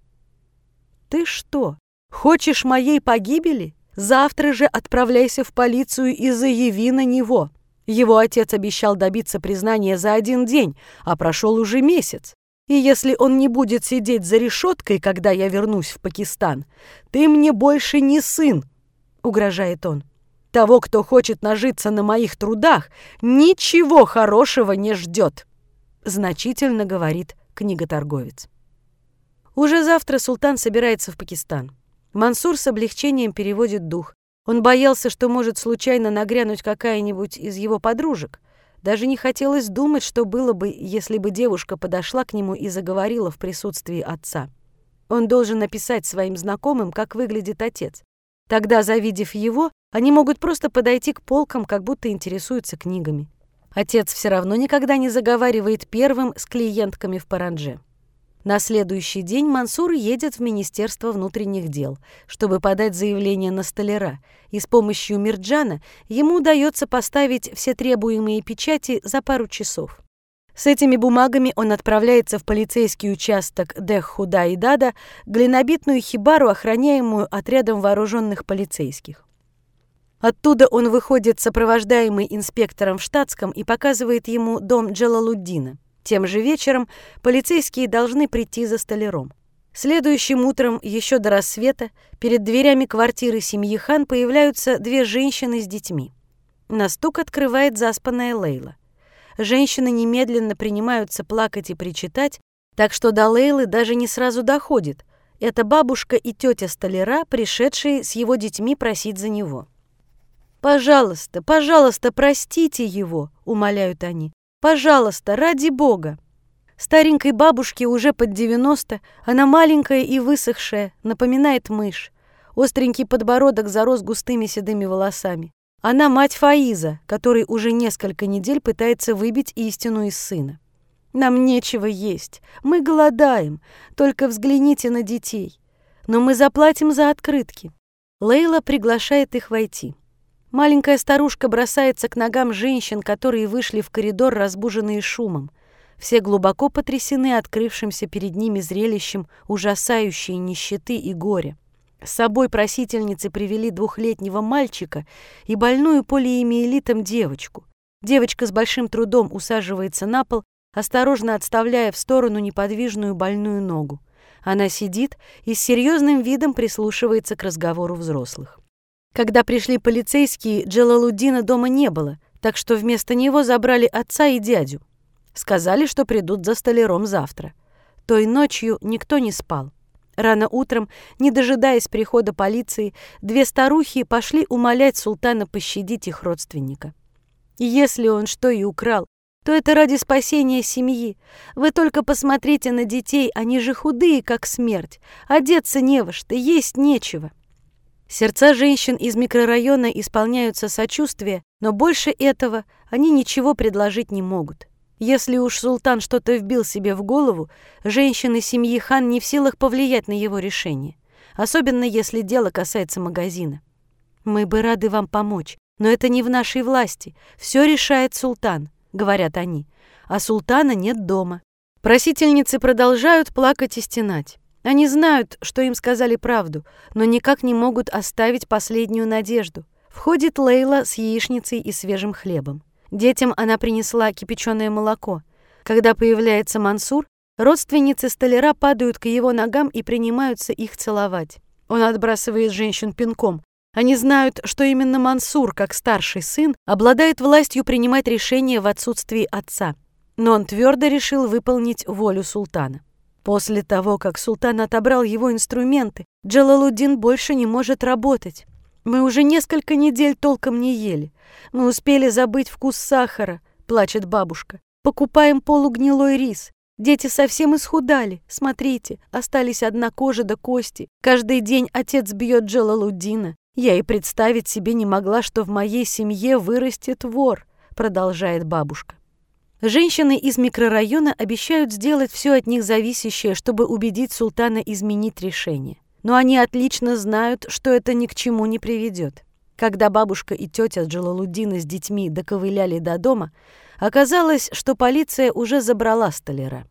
«Ты что, хочешь моей погибели? Завтра же отправляйся в полицию и заяви на него. Его отец обещал добиться признания за один день, а прошел уже месяц. И если он не будет сидеть за решеткой, когда я вернусь в Пакистан, ты мне больше не сын», — угрожает он. «Того, кто хочет нажиться на моих трудах, ничего хорошего не ждет», — значительно говорит книготорговец. Уже завтра султан собирается в Пакистан. Мансур с облегчением переводит дух. Он боялся, что может случайно нагрянуть какая-нибудь из его подружек. Даже не хотелось думать, что было бы, если бы девушка подошла к нему и заговорила в присутствии отца. Он должен написать своим знакомым, как выглядит отец. Тогда, завидев его, они могут просто подойти к полкам, как будто интересуются книгами. Отец все равно никогда не заговаривает первым с клиентками в парандже. На следующий день Мансур едет в Министерство внутренних дел, чтобы подать заявление на столяра, и с помощью Мирджана ему удается поставить все требуемые печати за пару часов. С этими бумагами он отправляется в полицейский участок Дех-Худа-и-Дада, глинобитную хибару, охраняемую отрядом вооруженных полицейских. Оттуда он выходит, сопровождаемый инспектором в штатском, и показывает ему дом Джалалуддина. Тем же вечером полицейские должны прийти за столяром. Следующим утром, еще до рассвета, перед дверями квартиры семьи Хан появляются две женщины с детьми. На стук открывает заспанная Лейла. Женщины немедленно принимаются плакать и причитать, так что до Лейлы даже не сразу доходит. Это бабушка и тетя столяра, пришедшие с его детьми просить за него. «Пожалуйста, пожалуйста, простите его», — умоляют они. «Пожалуйста, ради Бога». Старенькой бабушке уже под девяносто, она маленькая и высохшая, напоминает мышь. Остренький подбородок зарос густыми седыми волосами. Она мать Фаиза, который уже несколько недель пытается выбить истину из сына. «Нам нечего есть, мы голодаем, только взгляните на детей. Но мы заплатим за открытки». Лейла приглашает их войти. Маленькая старушка бросается к ногам женщин, которые вышли в коридор, разбуженные шумом. Все глубоко потрясены открывшимся перед ними зрелищем ужасающей нищеты и горя. С собой просительницы привели двухлетнего мальчика и больную полиэмиелитом девочку. Девочка с большим трудом усаживается на пол, осторожно отставляя в сторону неподвижную больную ногу. Она сидит и с серьезным видом прислушивается к разговору взрослых. Когда пришли полицейские, Джалалуддина дома не было, так что вместо него забрали отца и дядю. Сказали, что придут за столяром завтра. Той ночью никто не спал. Рано утром, не дожидаясь прихода полиции, две старухи пошли умолять султана пощадить их родственника. И если он что и украл, то это ради спасения семьи. Вы только посмотрите на детей, они же худые, как смерть. Одеться не во что, есть нечего». Сердца женщин из микрорайона исполняются сочувствия, но больше этого они ничего предложить не могут. Если уж султан что-то вбил себе в голову, женщины семьи хан не в силах повлиять на его решение, особенно если дело касается магазина. «Мы бы рады вам помочь, но это не в нашей власти. Все решает султан», — говорят они, «а султана нет дома». Просительницы продолжают плакать и стенать. Они знают, что им сказали правду, но никак не могут оставить последнюю надежду. Входит Лейла с яичницей и свежим хлебом. Детям она принесла кипяченое молоко. Когда появляется Мансур, родственницы столяра падают к его ногам и принимаются их целовать. Он отбрасывает женщин пинком. Они знают, что именно Мансур, как старший сын, обладает властью принимать решения в отсутствии отца. Но он твердо решил выполнить волю султана. После того, как султан отобрал его инструменты, Джалалуддин больше не может работать. «Мы уже несколько недель толком не ели. Мы успели забыть вкус сахара», — плачет бабушка. «Покупаем полугнилой рис. Дети совсем исхудали. Смотрите, остались одна кожа да кости. Каждый день отец бьет Джалалуддина. Я и представить себе не могла, что в моей семье вырастет вор», — продолжает бабушка. Женщины из микрорайона обещают сделать все от них зависящее, чтобы убедить султана изменить решение. Но они отлично знают, что это ни к чему не приведет. Когда бабушка и тетя Джалалуддина с детьми доковыляли до дома, оказалось, что полиция уже забрала столяра.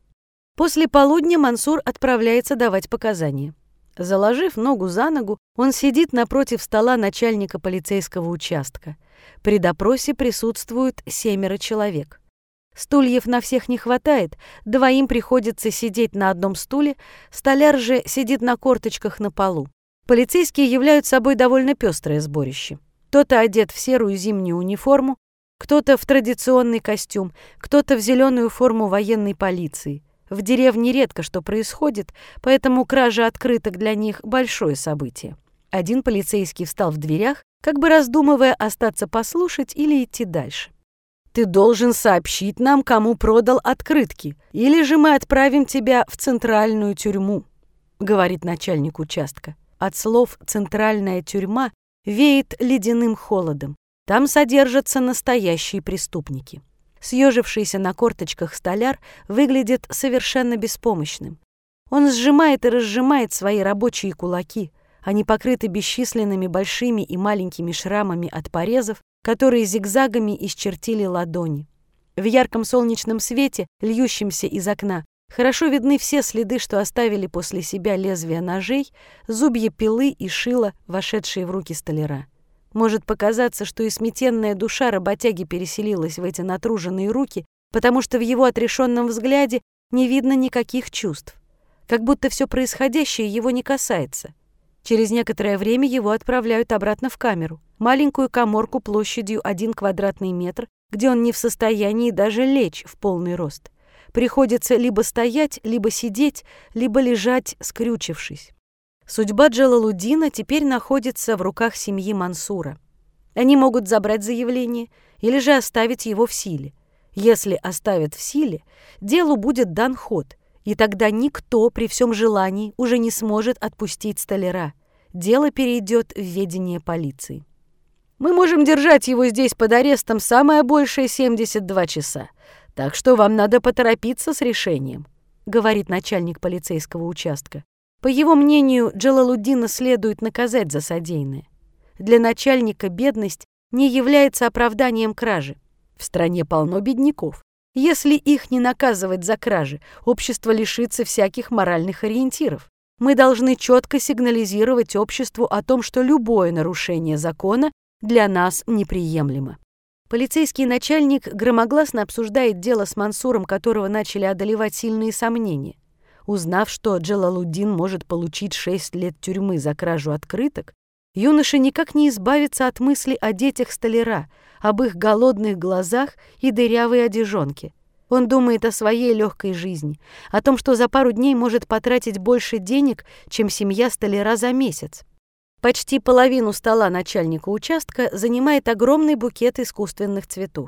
После полудня Мансур отправляется давать показания. Заложив ногу за ногу, он сидит напротив стола начальника полицейского участка. При допросе присутствуют семеро человек. Стульев на всех не хватает, двоим приходится сидеть на одном стуле, столяр же сидит на корточках на полу. Полицейские являют собой довольно пестрое сборище. Кто-то одет в серую зимнюю униформу, кто-то в традиционный костюм, кто-то в зеленую форму военной полиции. В деревне редко что происходит, поэтому кража открыток для них – большое событие. Один полицейский встал в дверях, как бы раздумывая, остаться послушать или идти дальше. «Ты должен сообщить нам, кому продал открытки, или же мы отправим тебя в центральную тюрьму», — говорит начальник участка. От слов «центральная тюрьма» веет ледяным холодом. Там содержатся настоящие преступники. Съежившийся на корточках столяр выглядит совершенно беспомощным. Он сжимает и разжимает свои рабочие кулаки. Они покрыты бесчисленными большими и маленькими шрамами от порезов, которые зигзагами исчертили ладони. В ярком солнечном свете, льющемся из окна, хорошо видны все следы, что оставили после себя лезвия ножей, зубья пилы и шила, вошедшие в руки столяра. Может показаться, что и сметенная душа работяги переселилась в эти натруженные руки, потому что в его отрешенном взгляде не видно никаких чувств. Как будто все происходящее его не касается. Через некоторое время его отправляют обратно в камеру, маленькую каморку площадью один квадратный метр, где он не в состоянии даже лечь в полный рост. Приходится либо стоять, либо сидеть, либо лежать, скрючившись. Судьба Джалалуддина теперь находится в руках семьи Мансура. Они могут забрать заявление или же оставить его в силе. Если оставят в силе, делу будет дан ход, и тогда никто при всем желании уже не сможет отпустить столяра. Дело перейдет в ведение полиции. «Мы можем держать его здесь под арестом самое большее семьдесят два часа, так что вам надо поторопиться с решением», — говорит начальник полицейского участка. По его мнению, Джалалуддина следует наказать за содеянное. Для начальника бедность не является оправданием кражи. В стране полно бедняков. Если их не наказывать за кражи, общество лишится всяких моральных ориентиров. Мы должны четко сигнализировать обществу о том, что любое нарушение закона для нас неприемлемо. Полицейский начальник громогласно обсуждает дело с Мансуром, которого начали одолевать сильные сомнения. Узнав, что Джалалуддин может получить шесть лет тюрьмы за кражу открыток, юноша никак не избавится от мысли о детях столяра, об их голодных глазах и дырявой одежонке. Он думает о своей легкой жизни, о том, что за пару дней может потратить больше денег, чем семья столяра за месяц. Почти половину стола начальника участка занимает огромный букет искусственных цветов.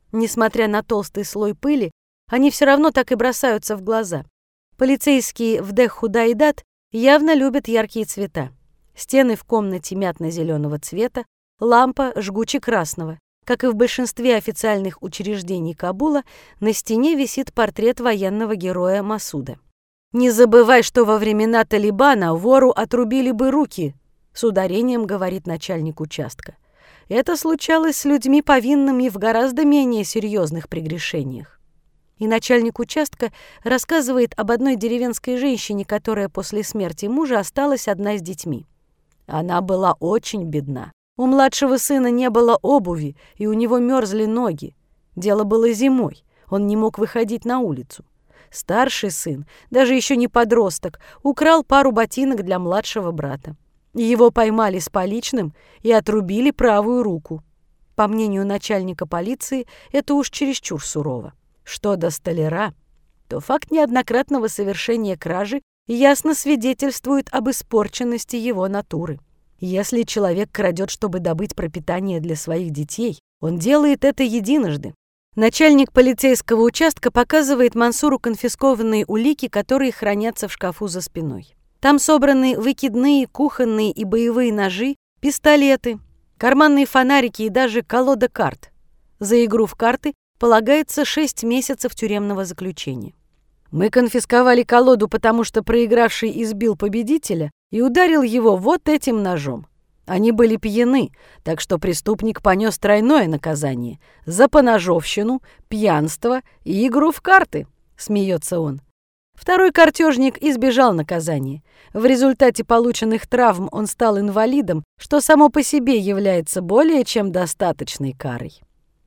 Несмотря на толстый слой пыли, они все равно так и бросаются в глаза. Полицейские в Дех-Худайдат явно любят яркие цвета. Стены в комнате мятно-зеленого цвета, лампа жгуче-красного. Как и в большинстве официальных учреждений Кабула, на стене висит портрет военного героя Масуда. «Не забывай, что во времена Талибана вору отрубили бы руки», с ударением говорит начальник участка. Это случалось с людьми, повинными в гораздо менее серьезных прегрешениях. И начальник участка рассказывает об одной деревенской женщине, которая после смерти мужа осталась одна с детьми. Она была очень бедна. У младшего сына не было обуви, и у него мерзли ноги. Дело было зимой, он не мог выходить на улицу. Старший сын, даже еще не подросток, украл пару ботинок для младшего брата. Его поймали с поличным и отрубили правую руку. По мнению начальника полиции, это уж чересчур сурово. Что до столяра, то факт неоднократного совершения кражи ясно свидетельствует об испорченности его натуры. Если человек крадет, чтобы добыть пропитание для своих детей, он делает это единожды. Начальник полицейского участка показывает Мансуру конфискованные улики, которые хранятся в шкафу за спиной. Там собраны выкидные, кухонные и боевые ножи, пистолеты, карманные фонарики и даже колода карт. За игру в карты полагается шесть месяцев тюремного заключения. Мы конфисковали колоду, потому что проигравший избил победителя и ударил его вот этим ножом. Они были пьяны, так что преступник понес тройное наказание за поножовщину, пьянство и игру в карты, смеется он. Второй картежник избежал наказания. В результате полученных травм он стал инвалидом, что само по себе является более чем достаточной карой.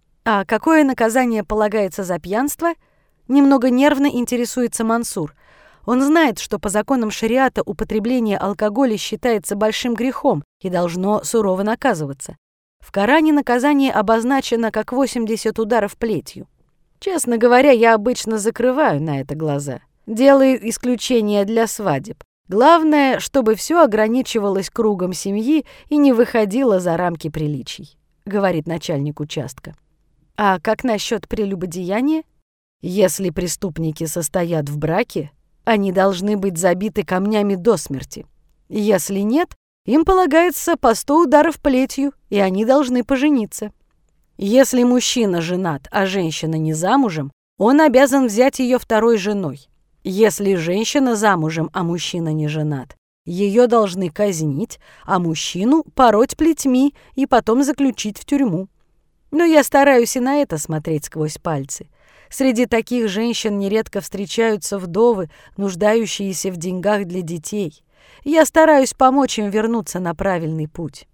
А какое наказание полагается за пьянство? Немного нервно интересуется Мансур. Он знает, что по законам шариата употребление алкоголя считается большим грехом и должно сурово наказываться. В Коране наказание обозначено как восемьдесят ударов плетью. Честно говоря, я обычно закрываю на это глаза. Делаю исключение для свадеб. Главное, чтобы все ограничивалось кругом семьи и не выходило за рамки приличий, говорит начальник участка. А как насчет прелюбодеяния? Если преступники состоят в браке, они должны быть забиты камнями до смерти. Если нет, им полагается по сто ударов плетью, и они должны пожениться. Если мужчина женат, а женщина не замужем, он обязан взять ее второй женой. Если женщина замужем, а мужчина не женат, ее должны казнить, а мужчину пороть плетьми и потом заключить в тюрьму. Но я стараюсь и на это смотреть сквозь пальцы. Среди таких женщин нередко встречаются вдовы, нуждающиеся в деньгах для детей. Я стараюсь помочь им вернуться на правильный путь.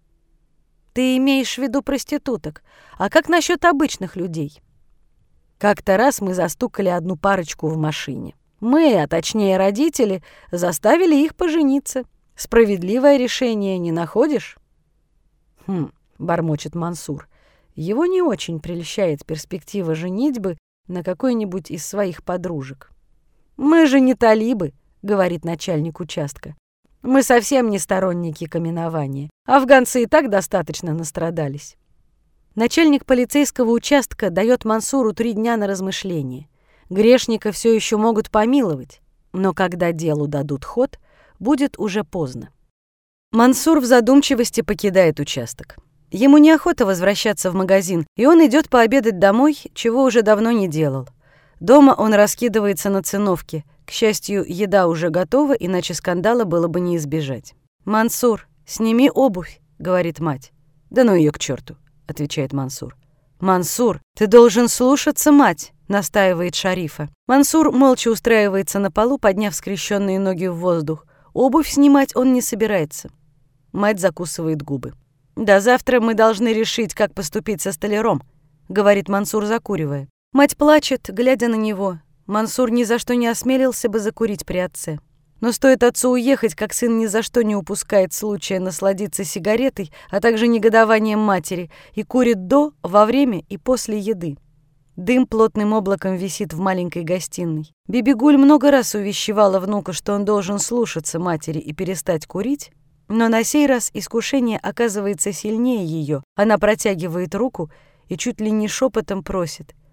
Ты имеешь в виду проституток? А как насчет обычных людей? Как-то раз мы застукали одну парочку в машине. Мы, а точнее родители, заставили их пожениться. Справедливое решение, не находишь? Хм, бормочет Мансур. Его не очень прельщает перспектива женитьбы на какой-нибудь из своих подружек. «Мы же не талибы», — говорит начальник участка. «Мы совсем не сторонники каменования. Афганцы и так достаточно настрадались». Начальник полицейского участка дает Мансуру три дня на размышление. Грешника все еще могут помиловать, но когда делу дадут ход, будет уже поздно. Мансур в задумчивости покидает участок. Ему неохота возвращаться в магазин, и он идет пообедать домой, чего уже давно не делал. Дома он раскидывается на циновке. К счастью, еда уже готова, иначе скандала было бы не избежать. «Мансур, сними обувь», — говорит мать. «Да ну ее к черту», — отвечает Мансур. «Мансур, ты должен слушаться мать», — настаивает Шарифа. Мансур молча устраивается на полу, подняв скрещенные ноги в воздух. Обувь снимать он не собирается. Мать закусывает губы. «До завтра мы должны решить, как поступить со столяром», — говорит Мансур, закуривая. Мать плачет, глядя на него. Мансур ни за что не осмелился бы закурить при отце. Но стоит отцу уехать, как сын ни за что не упускает случая насладиться сигаретой, а также негодованием матери, и курит до, во время и после еды. Дым плотным облаком висит в маленькой гостиной. Бибигуль много раз увещевала внука, что он должен слушаться матери и перестать курить, но на сей раз искушение оказывается сильнее ее. Она протягивает руку и чуть ли не шепотом просит: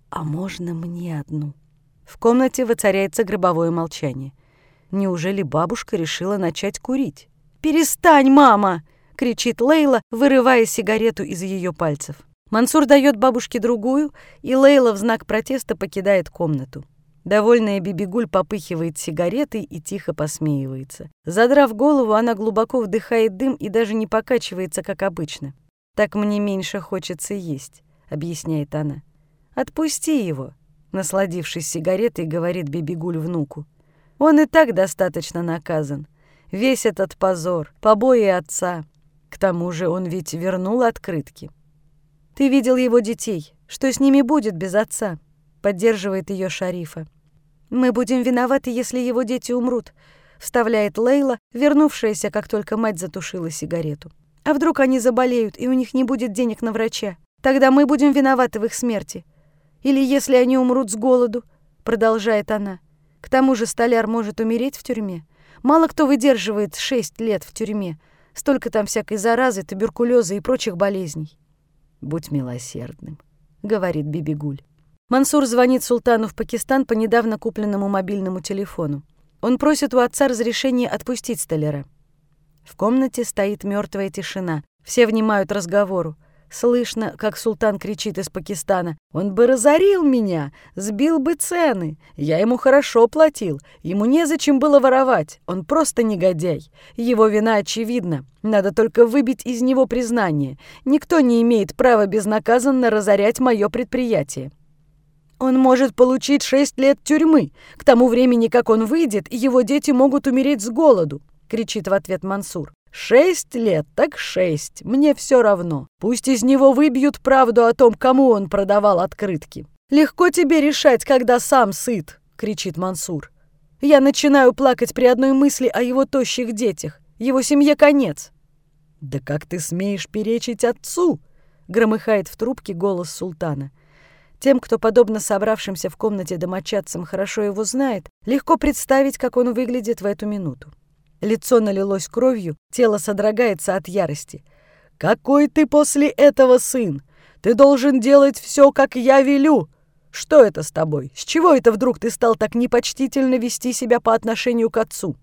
«А можно мне одну?» В комнате воцаряется гробовое молчание. Неужели бабушка решила начать курить? «Перестань, мама!» — кричит Лейла, вырывая сигарету из ее пальцев. Мансур дает бабушке другую, и Лейла в знак протеста покидает комнату. Довольная Бибигуль попыхивает сигаретой и тихо посмеивается. Задрав голову, она глубоко вдыхает дым и даже не покачивается, как обычно. «Так мне меньше хочется есть», — объясняет она. «Отпусти его», — насладившись сигаретой, говорит Бибигуль внуку. «Он и так достаточно наказан. Весь этот позор, побои отца. К тому же он ведь вернул открытки». «Ты видел его детей. Что с ними будет без отца?» — поддерживает ее Шарифа. «Мы будем виноваты, если его дети умрут», — вставляет Лейла, вернувшаяся, как только мать затушила сигарету. «А вдруг они заболеют, и у них не будет денег на врача? Тогда мы будем виноваты в их смерти. Или если они умрут с голоду», — продолжает она. «К тому же столяр может умереть в тюрьме. Мало кто выдерживает шесть лет в тюрьме. Столько там всякой заразы, туберкулеза и прочих болезней». «Будь милосердным», — говорит Бибигуль. Мансур звонит султану в Пакистан по недавно купленному мобильному телефону. Он просит у отца разрешения отпустить столяра. В комнате стоит мертвая тишина. Все внимают разговору. Слышно, как султан кричит из Пакистана: «Он бы разорил меня, сбил бы цены. Я ему хорошо платил, ему незачем было воровать. Он просто негодяй. Его вина очевидна. Надо только выбить из него признание. Никто не имеет права безнаказанно разорять мое предприятие». «Он может получить шесть лет тюрьмы. К тому времени, как он выйдет, его дети могут умереть с голоду», — кричит в ответ Мансур. «Шесть лет, так шесть. Мне все равно. Пусть из него выбьют правду о том, кому он продавал открытки». «Легко тебе решать, когда сам сыт», — кричит Мансур. «Я начинаю плакать при одной мысли о его тощих детях. Его семье конец». «Да как ты смеешь перечить отцу?» — громыхает в трубке голос султана. Тем, кто, подобно собравшимся в комнате домочадцам, хорошо его знает, легко представить, как он выглядит в эту минуту. Лицо налилось кровью, тело содрогается от ярости. «Какой ты после этого сын? Ты должен делать все, как я велю. Что это с тобой? С чего это вдруг ты стал так непочтительно вести себя по отношению к отцу?»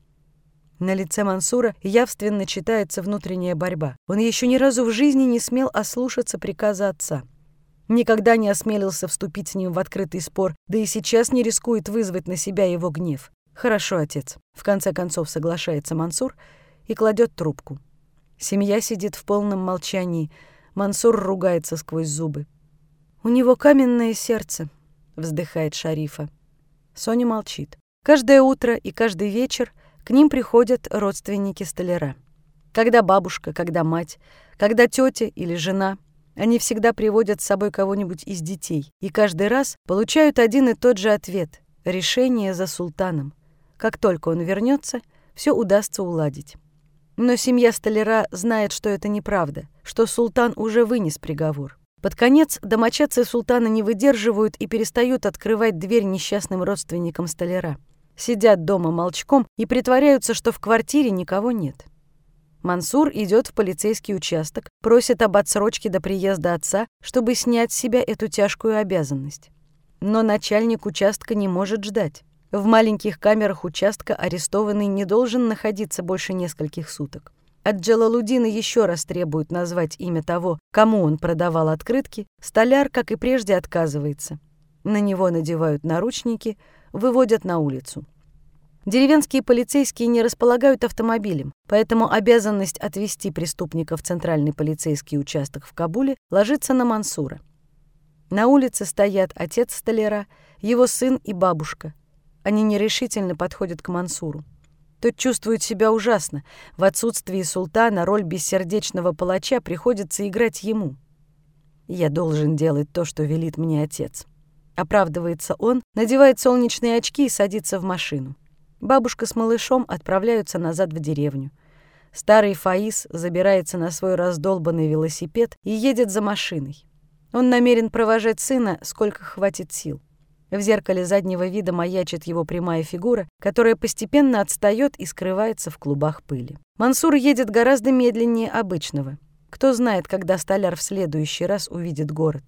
На лице Мансура явственно читается внутренняя борьба. Он еще ни разу в жизни не смел ослушаться приказа отца. Никогда не осмелился вступить с ним в открытый спор, да и сейчас не рискует вызвать на себя его гнев. «Хорошо, отец», — в конце концов соглашается Мансур и кладет трубку. Семья сидит в полном молчании. Мансур ругается сквозь зубы. «У него каменное сердце», — вздыхает Шарифа. Соня молчит. Каждое утро и каждый вечер к ним приходят родственники столяра. Когда бабушка, когда мать, когда тетя или жена. Они всегда приводят с собой кого-нибудь из детей и каждый раз получают один и тот же ответ — решение за султаном. Как только он вернется, все удастся уладить. Но семья столяра знает, что это неправда, что султан уже вынес приговор. Под конец домочадцы султана не выдерживают и перестают открывать дверь несчастным родственникам столяра. Сидят дома молчком и притворяются, что в квартире никого нет. Мансур идет в полицейский участок, просит об отсрочке до приезда отца, чтобы снять с себя эту тяжкую обязанность. Но начальник участка не может ждать. В маленьких камерах участка арестованный не должен находиться больше нескольких суток. От Джалалуддина еще раз требуют назвать имя того, кому он продавал открытки. Столяр, как и прежде, отказывается. На него надевают наручники, выводят на улицу. Деревенские полицейские не располагают автомобилем, поэтому обязанность отвезти преступника в центральный полицейский участок в Кабуле ложится на Мансура. На улице стоят отец столяра, его сын и бабушка. Они нерешительно подходят к Мансуру. Тот чувствует себя ужасно. В отсутствии султана роль бессердечного палача приходится играть ему. «Я должен делать то, что велит мне отец», — оправдывается он, надевает солнечные очки и садится в машину. Бабушка с малышом отправляются назад в деревню. Старый Фаис забирается на свой раздолбанный велосипед и едет за машиной. Он намерен провожать сына, сколько хватит сил. В зеркале заднего вида маячит его прямая фигура, которая постепенно отстает и скрывается в клубах пыли. Мансур едет гораздо медленнее обычного. Кто знает, когда столяр в следующий раз увидит город.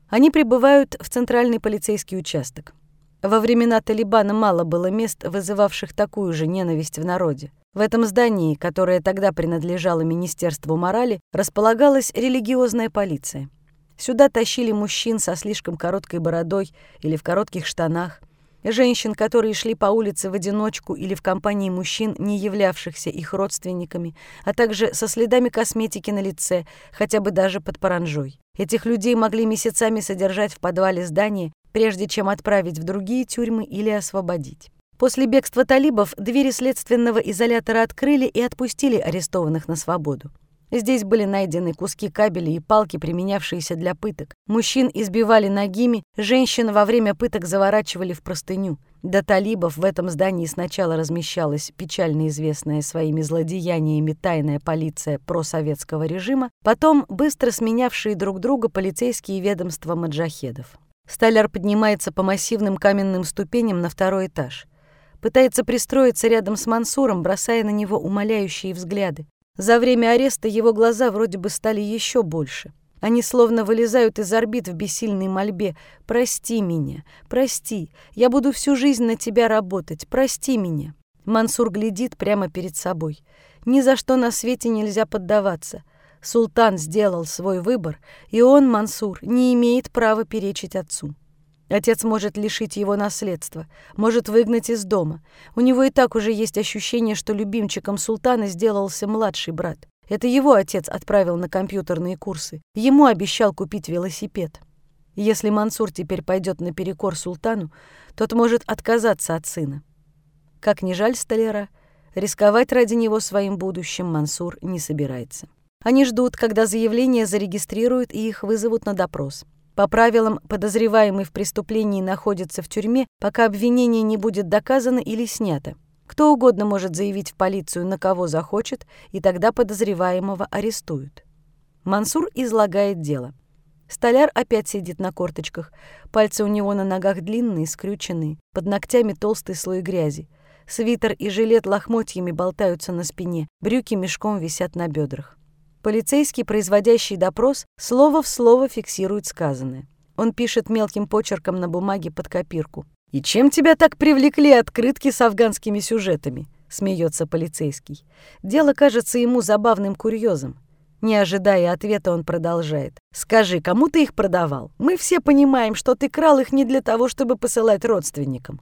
Они прибывают в центральный полицейский участок. Во времена Талибана мало было мест, вызывавших такую же ненависть в народе. В этом здании, которое тогда принадлежало Министерству морали, располагалась религиозная полиция. Сюда тащили мужчин со слишком короткой бородой или в коротких штанах, женщин, которые шли по улице в одиночку или в компании мужчин, не являвшихся их родственниками, а также со следами косметики на лице, хотя бы даже под паранджой. Этих людей могли месяцами содержать в подвале здания, прежде чем отправить в другие тюрьмы или освободить. После бегства талибов двери следственного изолятора открыли и отпустили арестованных на свободу. Здесь были найдены куски кабелей и палки, применявшиеся для пыток. Мужчин избивали нагими, женщин во время пыток заворачивали в простыню. До талибов в этом здании сначала размещалась печально известная своими злодеяниями тайная полиция просоветского режима, потом быстро сменявшие друг друга полицейские ведомства маджахедов. Столяр поднимается по массивным каменным ступеням на второй этаж. Пытается пристроиться рядом с Мансуром, бросая на него умоляющие взгляды. За время ареста его глаза вроде бы стали еще больше. Они словно вылезают из орбит в бессильной мольбе. «Прости меня, прости, я буду всю жизнь на тебя работать, прости меня». Мансур глядит прямо перед собой. Ни за что на свете нельзя поддаваться. Султан сделал свой выбор, и он, Мансур, не имеет права перечить отцу. Отец может лишить его наследства, может выгнать из дома. У него и так уже есть ощущение, что любимчиком султана сделался младший брат. Это его отец отправил на компьютерные курсы. Ему обещал купить велосипед. Если Мансур теперь пойдет наперекор султану, тот может отказаться от сына. Как ни жаль столяра, рисковать ради него своим будущим Мансур не собирается. Они ждут, когда заявление зарегистрируют и их вызовут на допрос. По правилам, подозреваемый в преступлении находится в тюрьме, пока обвинение не будет доказано или снято. Кто угодно может заявить в полицию, на кого захочет, и тогда подозреваемого арестуют. Мансур излагает дело. Столяр опять сидит на корточках. Пальцы у него на ногах длинные, скрюченные, под ногтями толстый слой грязи. Свитер и жилет лохмотьями болтаются на спине, брюки мешком висят на бедрах. Полицейский, производящий допрос, слово в слово фиксирует сказанное. Он пишет мелким почерком на бумаге под копирку. «И чем тебя так привлекли открытки с афганскими сюжетами?» — смеется полицейский. Дело кажется ему забавным курьезом. Не ожидая ответа, он продолжает. «Скажи, кому ты их продавал? Мы все понимаем, что ты крал их не для того, чтобы посылать родственникам».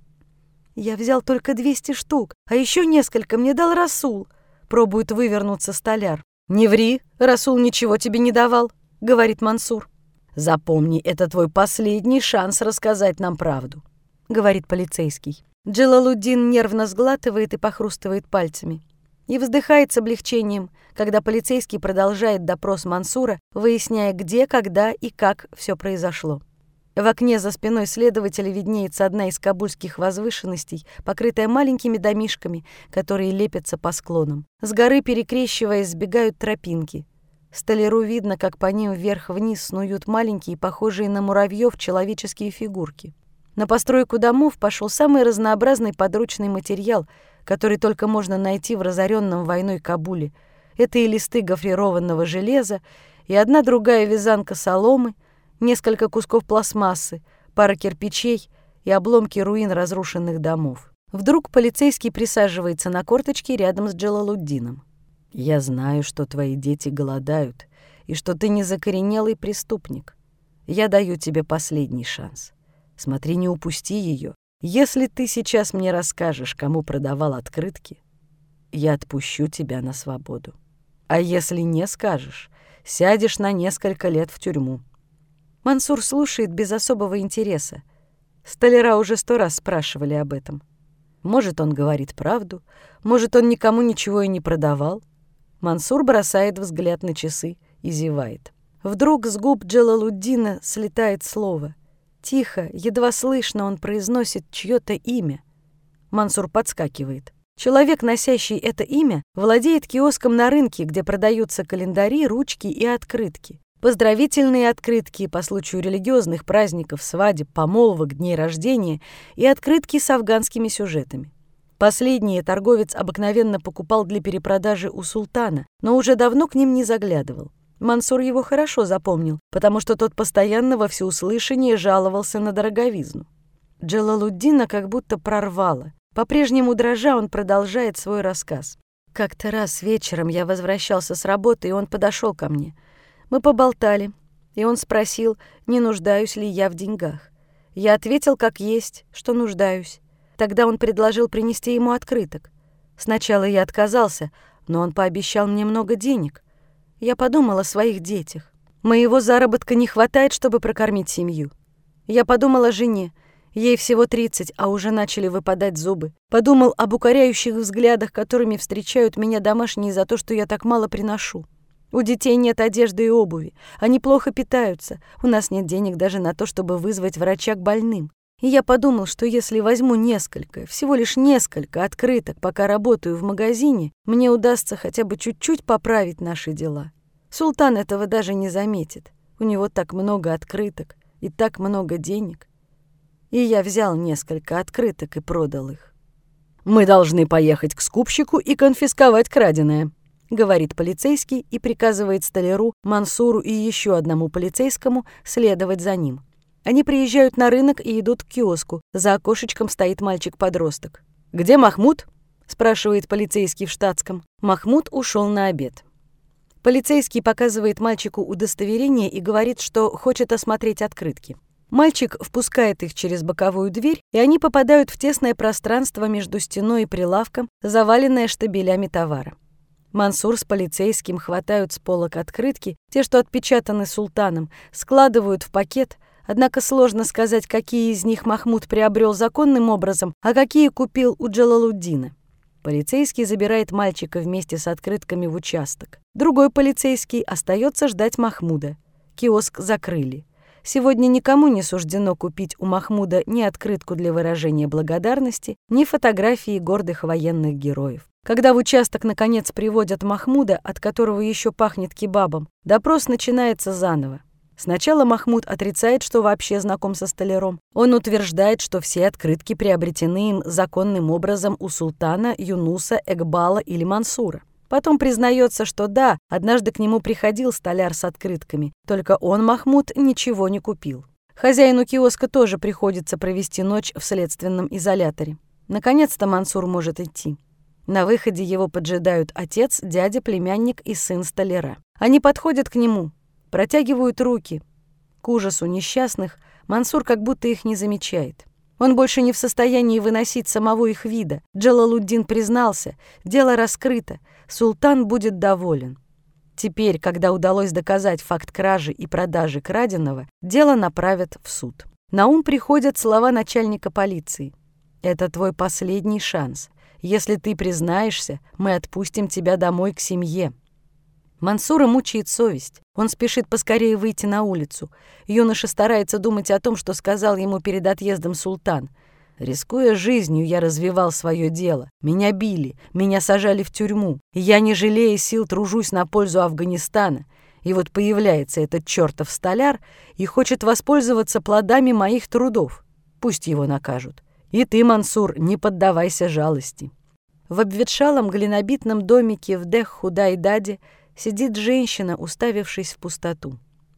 «Я взял только двести штук, а еще несколько мне дал Расул», — пробует вывернуться столяр. «Не ври, Расул ничего тебе не давал», — говорит Мансур. «Запомни, это твой последний шанс рассказать нам правду», — говорит полицейский. Джалалуддин нервно сглатывает и похрустывает пальцами. И вздыхает с облегчением, когда полицейский продолжает допрос Мансура, выясняя, где, когда и как все произошло. В окне за спиной следователя виднеется одна из кабульских возвышенностей, покрытая маленькими домишками, которые лепятся по склонам. С горы, перекрещиваясь, сбегают тропинки. Столяру видно, как по ним вверх-вниз снуют маленькие, похожие на муравьев, человеческие фигурки. На постройку домов пошел самый разнообразный подручный материал, который только можно найти в разоренном войной Кабуле. Это и листы гофрированного железа, и одна другая вязанка соломы, несколько кусков пластмассы, пара кирпичей и обломки руин разрушенных домов. Вдруг полицейский присаживается на корточки рядом с Джалалуддином. «Я знаю, что твои дети голодают, и что ты не закоренелый преступник. Я даю тебе последний шанс. Смотри, не упусти ее. Если ты сейчас мне расскажешь, кому продавал открытки, я отпущу тебя на свободу. А если не скажешь, сядешь на несколько лет в тюрьму». Мансур слушает без особого интереса. Столяра уже сто раз спрашивали об этом. Может, он говорит правду, может, он никому ничего и не продавал. Мансур бросает взгляд на часы и зевает. Вдруг с губ Джалалуддина слетает слово. Тихо, едва слышно, он произносит чьё-то имя. Мансур подскакивает. Человек, носящий это имя, владеет киоском на рынке, где продаются календари, ручки и открытки. Поздравительные открытки по случаю религиозных праздников, свадеб, помолвок, дней рождения и открытки с афганскими сюжетами. Последние торговец обыкновенно покупал для перепродажи у султана, но уже давно к ним не заглядывал. Мансур его хорошо запомнил, потому что тот постоянно во всеуслышание жаловался на дороговизну. Джалалуддина как будто прорвало. По-прежнему дрожа, он продолжает свой рассказ. Как-то раз вечером я возвращался с работы, и он подошел ко мне. Мы поболтали, и он спросил, не нуждаюсь ли я в деньгах. Я ответил, как есть, что нуждаюсь. Тогда он предложил принести ему открыток. Сначала я отказался, но он пообещал мне много денег. Я подумал о своих детях. Моего заработка не хватает, чтобы прокормить семью. Я подумал о жене. Ей всего тридцать, а уже начали выпадать зубы. Подумал об укоряющих взглядах, которыми встречают меня домашние за то, что я так мало приношу. У детей нет одежды и обуви. Они плохо питаются. У нас нет денег даже на то, чтобы вызвать врача к больным. И я подумал, что если возьму несколько, всего лишь несколько открыток, пока работаю в магазине, мне удастся хотя бы чуть-чуть поправить наши дела. Султан этого даже не заметит. У него так много открыток и так много денег. И я взял несколько открыток и продал их. «Мы должны поехать к скупщику и конфисковать краденое», — говорит полицейский и приказывает столяру, Мансуру и еще одному полицейскому следовать за ним. Они приезжают на рынок и идут к киоску. За окошечком стоит мальчик-подросток. «Где Махмуд?» — спрашивает полицейский в штатском. Махмуд ушел на обед. Полицейский показывает мальчику удостоверение и говорит, что хочет осмотреть открытки. Мальчик впускает их через боковую дверь, и они попадают в тесное пространство между стеной и прилавком, заваленное штабелями товара. Мансур с полицейским хватают с полок открытки, те, что отпечатаны султаном, складывают в пакет. Однако сложно сказать, какие из них Махмуд приобрел законным образом, а какие купил у Джалалуддина. Полицейский забирает мальчика вместе с открытками в участок. Другой полицейский остается ждать Махмуда. Киоск закрыли. Сегодня никому не суждено купить у Махмуда ни открытку для выражения благодарности, ни фотографии гордых военных героев. Когда в участок наконец приводят Махмуда, от которого еще пахнет кебабом, допрос начинается заново. Сначала Махмуд отрицает, что вообще знаком со столяром. Он утверждает, что все открытки приобретены им законным образом у султана, Юнуса, Экбала или Мансура. Потом признается, что да, однажды к нему приходил столяр с открытками, только он, Махмуд, ничего не купил. Хозяину киоска тоже приходится провести ночь в следственном изоляторе. Наконец-то Мансур может идти. На выходе его поджидают отец, дядя, племянник и сын столяра. Они подходят к нему, протягивают руки. К ужасу несчастных Мансур как будто их не замечает. Он больше не в состоянии выносить самого их вида. Джалалуддин признался, дело раскрыто, султан будет доволен. Теперь, когда удалось доказать факт кражи и продажи краденого, дело направят в суд. На ум приходят слова начальника полиции. «Это твой последний шанс. Если ты признаешься, мы отпустим тебя домой к семье». Мансура мучает совесть. Он спешит поскорее выйти на улицу. Юноша старается думать о том, что сказал ему перед отъездом султан. «Рискуя жизнью, я развивал свое дело. Меня били, меня сажали в тюрьму. И я, не жалея сил, тружусь на пользу Афганистана. И вот появляется этот чертов столяр и хочет воспользоваться плодами моих трудов. Пусть его накажут. И ты, Мансур, не поддавайся жалости». В обветшалом глинобитном домике в Дех-Худай-Даде сидит женщина, уставившись в пустоту.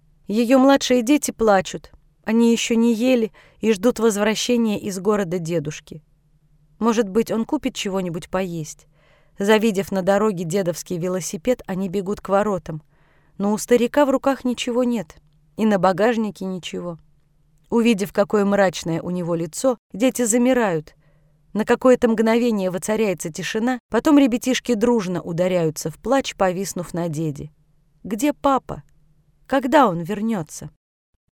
Ее младшие дети плачут. Они еще не ели и ждут возвращения из города дедушки. Может быть, он купит чего-нибудь поесть. Завидев на дороге дедовский велосипед, они бегут к воротам. Но у старика в руках ничего нет, и на багажнике ничего. Увидев, какое мрачное у него лицо, дети замирают. На какое-то мгновение воцаряется тишина, потом ребятишки дружно ударяются в плач, повиснув на деде. Где папа? Когда он вернется?